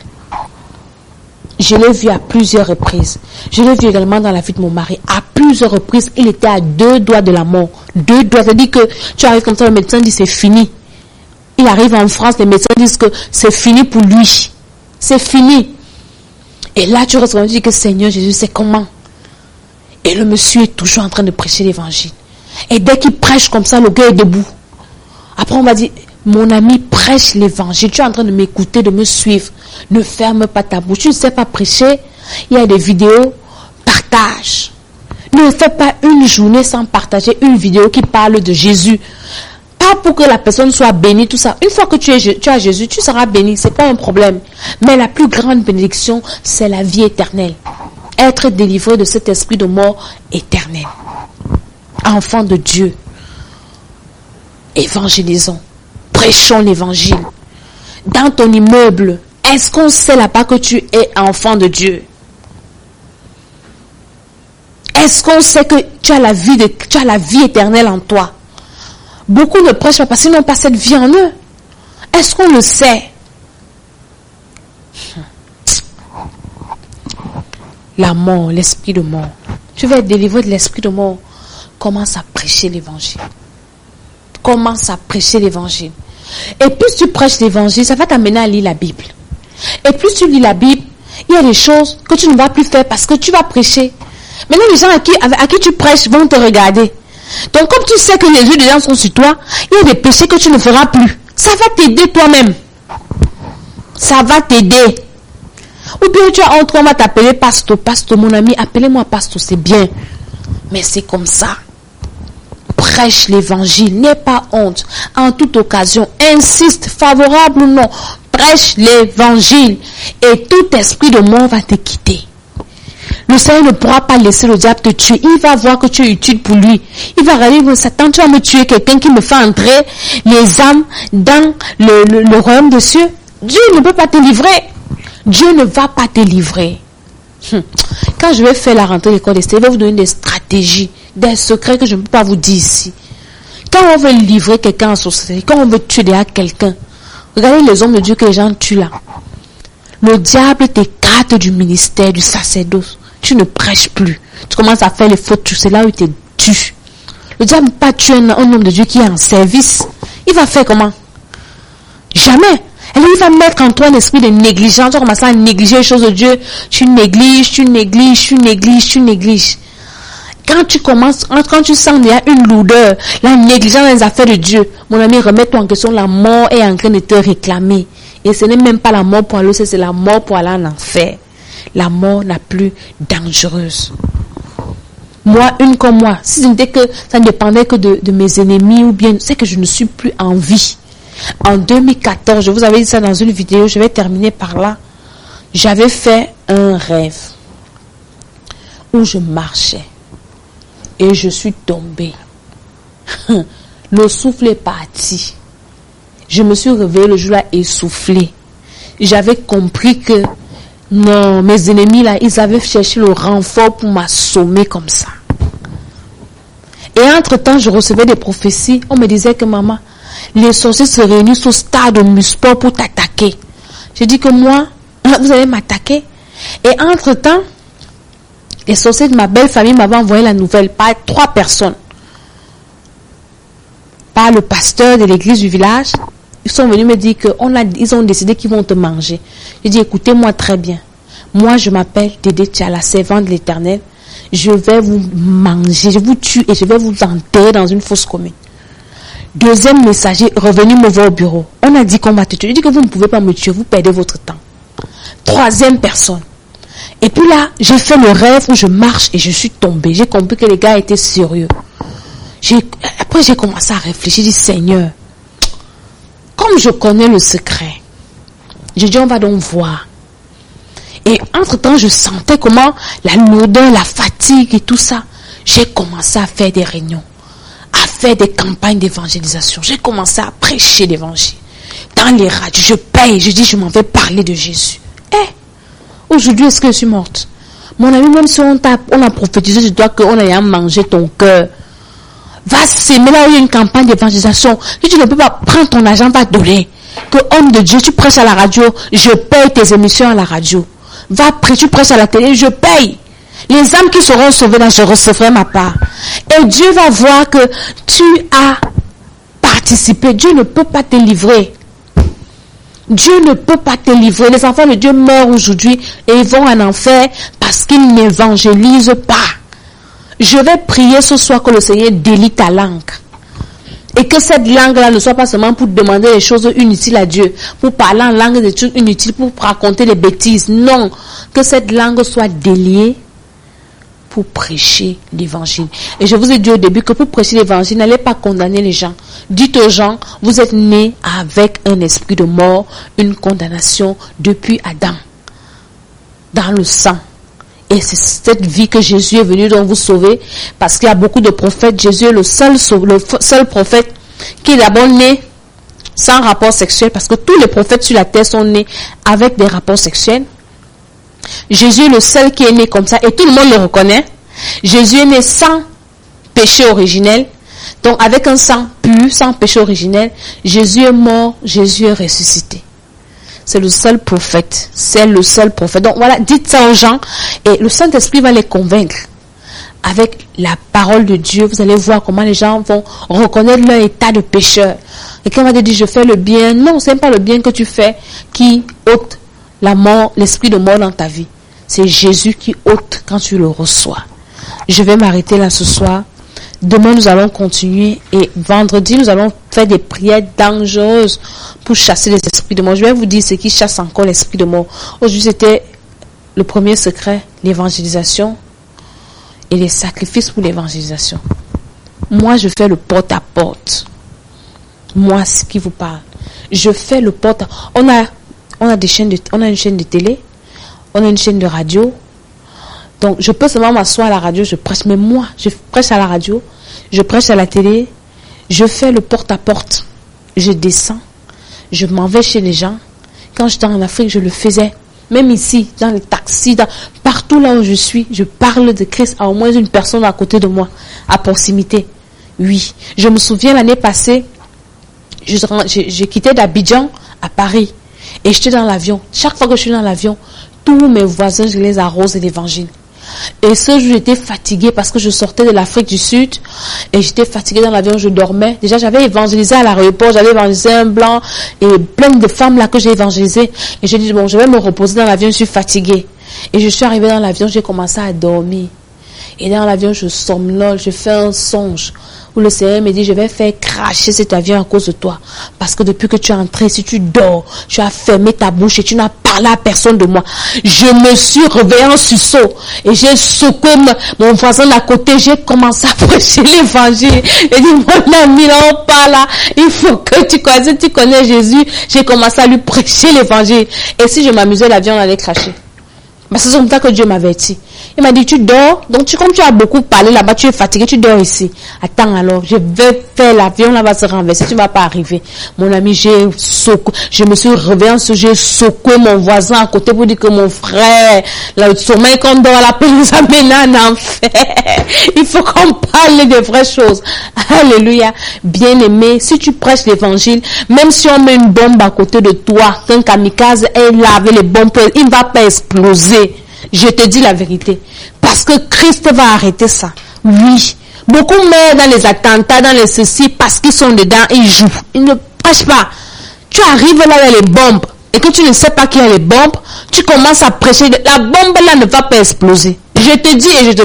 Speaker 2: Je l'ai vu à plusieurs reprises. Je l'ai vu également dans la vie de mon mari. À plusieurs reprises, il était à 2 doigts de la mort. 2 doigts. C'est-à-dire que tu arrives comme ça, le médecin dit c'est fini. Il arrive en France, les médecins disent que c'est fini pour lui. C'est fini. Et là, tu restes, tu dis que Seigneur Jésus, c'est comment? Et le monsieur est toujours en train de prêcher l'évangile. Et dès qu'il prêche comme ça, le gars est debout. Après, on va dire, mon ami, prêche l'évangile. Tu es en train de m'écouter, de me suivre. Ne ferme pas ta bouche. Tu ne sais pas prêcher. Il y a des vidéos. Partage. Ne fais pas une journée sans partager une vidéo qui parle de Jésus. Pas pour que la personne soit bénie, tout ça. Une fois que tu as Jésus, tu seras béni. C'est pas un problème. Mais la plus grande bénédiction, c'est la vie éternelle. Être délivré de cet esprit de mort éternel. Enfant de Dieu. Évangélisons. Prêchons l'évangile. Dans ton immeuble, est-ce qu'on sait là-bas que tu es enfant de Dieu? Est-ce qu'on sait que tu as la vie éternelle en toi? Beaucoup ne prêchent pas parce qu'ils n'ont pas cette vie en eux. Est-ce qu'on le sait? La mort, l'esprit de mort. Tu vas être délivré de l'esprit de mort. Commence à prêcher l'évangile. Commence à prêcher l'évangile. Et plus tu prêches l'évangile, ça va t'amener à lire la Bible. Et plus tu lis la Bible, il y a des choses que tu ne vas plus faire parce que tu vas prêcher. Maintenant, les gens à qui tu prêches vont te regarder. Donc, comme tu sais que les yeux des gens sont sur toi, il y a des péchés que tu ne feras plus. Ça va t'aider toi-même. Ça va t'aider. Ou bien tu as entre, on va t'appeler pasteur, mon ami, appelez-moi pasteur, c'est bien. Mais c'est comme ça. Prêche l'évangile, n'aie pas honte. En toute occasion, insiste, favorable ou non, prêche l'évangile. Et tout esprit de mort va te quitter. Le Seigneur ne pourra pas laisser le diable te tuer. Il va voir que tu es utile pour lui. Il va regarder, Satan, tu vas me tuer quelqu'un qui me fait entrer les âmes dans le royaume des cieux. Dieu ne peut pas te livrer. Dieu ne va pas te livrer. Quand je vais faire la rentrée de l'école d'Esther, je vais vous donner des stratégies, des secrets que je ne peux pas vous dire ici. Quand on veut livrer quelqu'un en société, quand on veut tuer derrière quelqu'un, regardez les hommes de Dieu que les gens tuent là. Le diable t'écarte du ministère, du sacerdoce. Tu ne prêches plus. Tu commences à faire les fautes, c'est là où il te tue. Le diable ne peut pas tuer un homme de Dieu qui est en service. Il va faire comment? Jamais. Et là, il va mettre en toi un esprit de négligence. Tu vas commencer à négliger les choses de Dieu. Tu négliges. Quand tu sens qu'il y a une lourdeur, la négligence dans les affaires de Dieu, mon ami, remets-toi en question. La mort est en train de te réclamer. Et ce n'est même pas la mort pour aller, c'est la mort pour aller en enfer. La mort n'a plus dangereuse. Moi, une comme moi, si ça ne dépendait que de mes ennemis ou bien, c'est que je ne suis plus en vie. En 2014, je vous avais dit ça dans une vidéo, je vais terminer par là. J'avais fait un rêve où je marchais et je suis tombée. Le souffle est parti. Je me suis réveillée le jour-là essoufflée. J'avais compris que non, mes ennemis là, ils avaient cherché le renfort pour m'assommer comme ça. Et entre-temps, je recevais des prophéties. On me disait que maman, les sorciers se réunissent au stade de Musport pour t'attaquer. J'ai dit que moi, vous allez m'attaquer. Et entre-temps, les sorciers de ma belle famille m'avaient envoyé la nouvelle par 3 personnes. Par le pasteur de l'église du village. Ils sont venus me dire qu'ils ont décidé qu'ils vont te manger. J'ai dit, écoutez-moi très bien. Moi, je m'appelle Dédé Tchala, servante de l'Éternel. Je vais vous manger, je vous tue et je vais vous enterrer dans une fosse commune. Deuxième messager, revenu me voir au bureau. On a dit qu'on va te tuer. Je dis que vous ne pouvez pas me tuer, vous perdez votre temps. Troisième personne. Et puis là, j'ai fait le rêve où je marche et je suis tombée. J'ai compris que les gars étaient sérieux. Après, j'ai commencé à réfléchir. J'ai dit, Seigneur, comme je connais le secret, j'ai dit, on va donc voir. Et entre-temps, je sentais comment la lourdeur, la fatigue et tout ça. J'ai commencé à faire des réunions, à faire des campagnes d'évangélisation. J'ai commencé à prêcher l'évangile. Dans les radios, je paye. Je dis, je m'en vais parler de Jésus. Aujourd'hui, est-ce que je suis morte? Mon ami, même si on a prophétisé de toi qu'on a mangé ton cœur, va s'aimer là où il y a une campagne d'évangélisation. Si tu ne peux pas prendre ton argent, va donner. Que homme de Dieu, tu prêches à la radio, je paye tes émissions à la radio. Va prêcher, tu prêches à la télé, je paye. Les âmes qui seront sauvées, là, je recevrai ma part. Et Dieu va voir que tu as participé. Dieu ne peut pas te livrer. Dieu ne peut pas te livrer. Les enfants de Dieu meurent aujourd'hui et ils vont en enfer parce qu'ils n'évangélisent pas. Je vais prier ce soir que le Seigneur délie ta langue. Et que cette langue-là ne soit pas seulement pour demander des choses inutiles à Dieu, pour parler en langue des trucs inutiles, pour raconter des bêtises. Non, que cette langue soit déliée pour prêcher l'évangile. Et je vous ai dit au début que pour prêcher l'évangile, n'allez pas condamner les gens. Dites aux gens, vous êtes nés avec un esprit de mort, une condamnation depuis Adam, dans le sang. Et c'est cette vie que Jésus est venu donc vous sauver, parce qu'il y a beaucoup de prophètes. Jésus est le seul prophète qui est d'abord né sans rapport sexuel, parce que tous les prophètes sur la terre sont nés avec des rapports sexuels. Jésus est le seul qui est né comme ça, et tout le monde le reconnaît. Jésus est né sans péché originel, donc avec un sang pur, sans péché originel. Jésus est mort, Jésus est ressuscité. C'est le seul prophète. C'est le seul prophète. Donc voilà, dites ça aux gens et le Saint-Esprit va les convaincre. Avec la parole de Dieu, vous allez voir comment les gens vont reconnaître leur état de pécheur. Et quand on va te dire je fais le bien, non, ce n'est pas le bien que tu fais qui ôte la mort, l'esprit de mort dans ta vie. C'est Jésus qui ôte quand tu le reçois. Je vais m'arrêter là ce soir. Demain, nous allons continuer et vendredi, nous allons faire des prières dangereuses pour chasser les esprits de mort. Je vais vous dire ce qui chasse encore l'esprit de mort. Aujourd'hui, c'était le premier secret, l'évangélisation et les sacrifices pour l'évangélisation. Moi, je fais le porte-à-porte. Moi, ce qui vous parle. Je fais le porte-à-porte. On a une chaîne de télé, on a une chaîne de radio. Donc, je peux seulement m'asseoir à la radio, je prêche. Mais moi, je prêche à la radio, je prêche à la télé, je fais le porte-à-porte. Je descends, je m'en vais chez les gens. Quand j'étais en Afrique, je le faisais. Même ici, dans les taxis, partout là où je suis, je parle de Christ à au moins une personne à côté de moi, à proximité. Oui. Je me souviens l'année passée, j'ai quitté d'Abidjan à Paris. Et j'étais dans l'avion. Chaque fois que je suis dans l'avion, tous mes voisins, je les arrose de l'évangile. Et ce jour, j'étais fatiguée parce que je sortais de l'Afrique du Sud et j'étais fatiguée dans l'avion, je dormais. Déjà, j'avais évangélisé à l'aéroport, j'avais évangélisé un blanc et plein de femmes là que j'ai évangélisées. Et j'ai dit, bon, je vais me reposer dans l'avion, je suis fatiguée. Et je suis arrivée dans l'avion, j'ai commencé à dormir. Et dans l'avion, je somnole, je fais un songe où le Seigneur me dit, je vais faire cracher cet avion à cause de toi. Parce que depuis que tu es entré, si tu dors, tu as fermé ta bouche et tu n'as parlé à personne de moi. Je me suis réveillée en sursaut et j'ai secoué mon voisin d'à côté. J'ai commencé à prêcher l'évangile. Et dit, mon ami, là, on parle là. Il faut que tu connais Jésus. J'ai commencé à lui prêcher l'évangile. Et si je m'amusais, l'avion allait cracher. Parce que c'est comme ça que Dieu m'avertit. Il m'a dit, tu dors, donc comme tu as beaucoup parlé là-bas, tu es fatigué, tu dors ici. Attends alors, je vais faire l'avion, là va se renverser, tu ne vas pas arriver. Mon ami, je me suis réveillée, j'ai secoué mon voisin à côté pour dire que mon frère, là, le sommeil qu'on dort à la paix nous amène en enfer. Il faut qu'on parle des vraies choses. Alléluia. Bien-aimé, si tu prêches l'évangile, même si on met une bombe à côté de toi, qu'un kamikaze est là avec les bombes, il ne va pas exploser. Je te dis la vérité. Parce que Christ va arrêter ça. Oui. Beaucoup meurent dans les attentats, dans les ceci, parce qu'ils sont dedans, ils jouent. Ils ne prêchent pas. Tu arrives là, il y a les bombes. Et que tu ne sais pas qu'il y a les bombes, tu commences à prêcher. La bombe là ne va pas exploser. Je te dis et je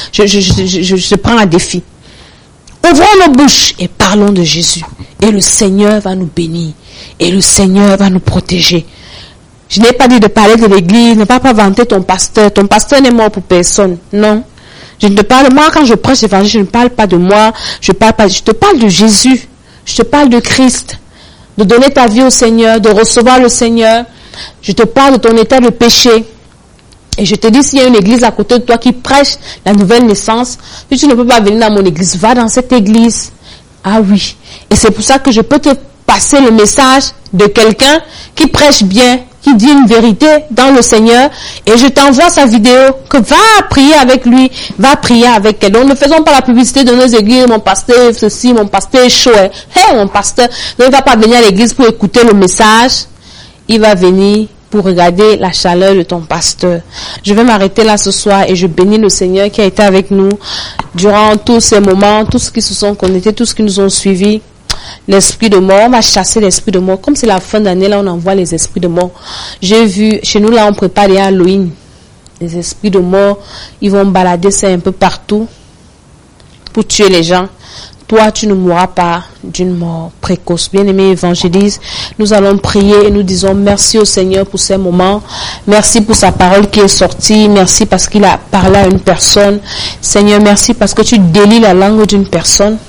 Speaker 2: te prends un défi. Ouvrons nos bouches et parlons de Jésus. Et le Seigneur va nous bénir. Et le Seigneur va nous protéger. Je n'ai pas dit de parler de l'église, ne pas vanter ton pasteur. Ton pasteur n'est mort pour personne. Non. Je ne te parle, moi, quand je prêche l'évangile, je ne parle pas de moi. Je te parle de Jésus. Je te parle de Christ. De donner ta vie au Seigneur, de recevoir le Seigneur. Je te parle de ton état de péché. Et je te dis, s'il y a une église à côté de toi qui prêche la nouvelle naissance, si tu ne peux pas venir dans mon église, va dans cette église. Ah oui. Et c'est pour ça que je peux te passer le message de quelqu'un qui prêche bien, qui dit une vérité dans le Seigneur, et je t'envoie sa vidéo, que va prier avec lui, va prier avec elle. Donc ne faisons pas la publicité de nos églises, mon pasteur ceci, mon pasteur est chaud. Hey, mon pasteur, il ne va pas venir à l'église pour écouter le message, il va venir pour regarder la chaleur de ton pasteur. Je vais m'arrêter là ce soir et je bénis le Seigneur qui a été avec nous durant tous ces moments, tous ceux qui se sont connectés, tous ceux qui nous ont suivis. L'esprit de mort, on va chasser l'esprit de mort. Comme c'est la fin d'année, là, on envoie les esprits de mort. J'ai vu, chez nous, là, on prépare les Halloween. Les esprits de mort, ils vont balader ça un peu partout pour tuer les gens. Toi, tu ne mourras pas d'une mort précoce. Bien-aimé, évangélise. Nous allons prier et nous disons merci au Seigneur pour ces moments. Merci pour sa parole qui est sortie. Merci parce qu'il a parlé à une personne. Seigneur, merci parce que tu délies la langue d'une personne.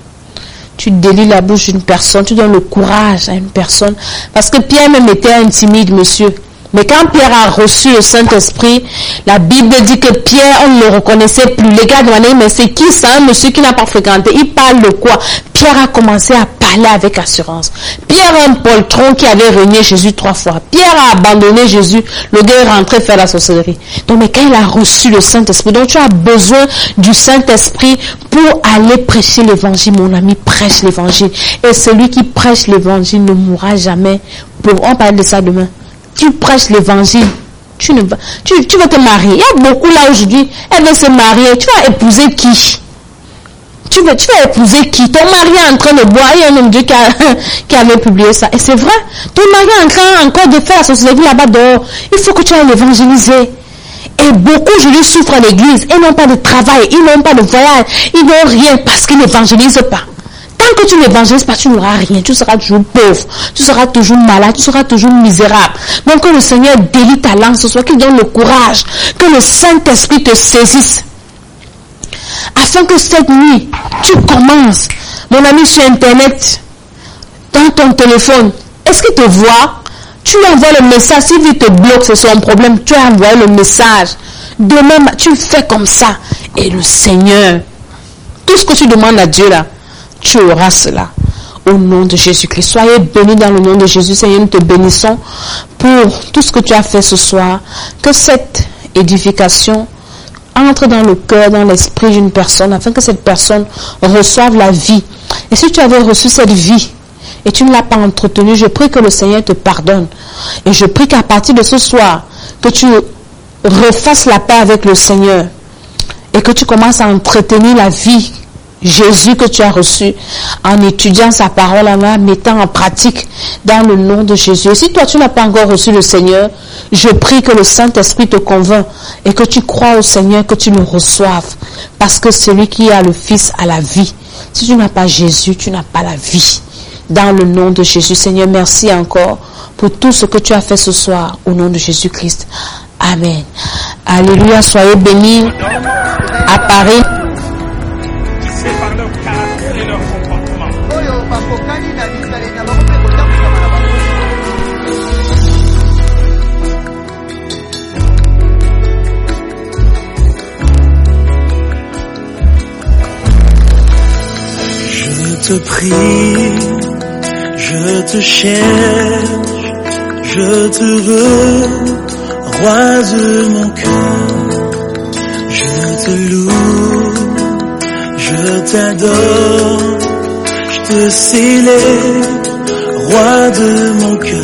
Speaker 2: Tu délies la bouche d'une personne, tu donnes le courage à une personne. Parce que Pierre même était intimide, monsieur. Mais quand Pierre a reçu le Saint-Esprit, la Bible dit que Pierre, on ne le reconnaissait plus. Les gars demandaient, mais c'est qui ça, un monsieur qui n'a pas fréquenté? Il parle de quoi? Pierre a commencé à parler avec assurance. Pierre, un poltron qui avait renié Jésus 3 fois. Pierre a abandonné Jésus. Le gars est rentré faire la sorcellerie. Donc, mais quand il a reçu le Saint-Esprit, donc tu as besoin du Saint-Esprit pour aller prêcher l'évangile. Mon ami, prêche l'évangile. Et celui qui prêche l'évangile ne mourra jamais. On parle de ça demain. Tu prêches l'évangile, tu veux te marier. Il y a beaucoup là aujourd'hui, elle veut se marier. Tu vas épouser qui? Tu vas épouser qui? Ton mari est en train de boire. Il y a un homme Dieu qui avait publié ça. Et c'est vrai. Ton mari est en train encore de faire la société là-bas dehors. Il faut que tu ailles l'évangéliser. Et beaucoup, je dis, souffrent à l'église. Ils n'ont pas de travail, ils n'ont pas de voyage, ils n'ont rien parce qu'ils n'évangélisent pas. Tant que tu n'évangélises pas, tu n'auras rien. Tu seras toujours pauvre, tu seras toujours malade, tu seras toujours misérable. Donc que le Seigneur délie ta langue ce soir, qu'il donne le courage, que le Saint-Esprit te saisisse. Afin que cette nuit, tu commences, mon ami, sur Internet, dans ton téléphone, est-ce qu'il te voit? Tu lui envoies le message, s'il te bloque, c'est son problème, tu as envoyé le message. Demain, tu fais comme ça. Et le Seigneur, tout ce que tu demandes à Dieu là, tu auras cela. Au nom de Jésus-Christ. Soyez bénis dans le nom de Jésus. Seigneur, nous te bénissons pour tout ce que tu as fait ce soir. Que cette édification entre dans le cœur, dans l'esprit d'une personne, afin que cette personne reçoive la vie. Et si tu avais reçu cette vie, et tu ne l'as pas entretenue, je prie que le Seigneur te pardonne. Et je prie qu'à partir de ce soir, que tu refasses la paix avec le Seigneur. Et que tu commences à entretenir la vie Jésus que tu as reçu en étudiant sa parole, en la mettant en pratique dans le nom de Jésus. Et si toi tu n'as pas encore reçu le Seigneur, je prie que le Saint-Esprit te convainc et que tu crois au Seigneur, que tu le reçoives. Parce que celui qui a le Fils a la vie. Si tu n'as pas Jésus, tu n'as pas la vie. Dans le nom de Jésus. Seigneur, merci encore pour tout ce que tu as fait ce soir au nom de Jésus-Christ. Amen. Alléluia, soyez bénis à Paris.
Speaker 3: C'est par leur caractère et leur comportement.
Speaker 4: Je te prie, je te cherche, je te veux, roi de mon cœur. Je te loue, je t'adore, je te célèbre, roi de mon cœur.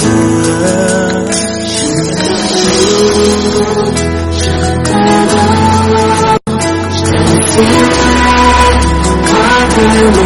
Speaker 4: Je te loue, je t'adore, je te célèbre, roi de mon cœur.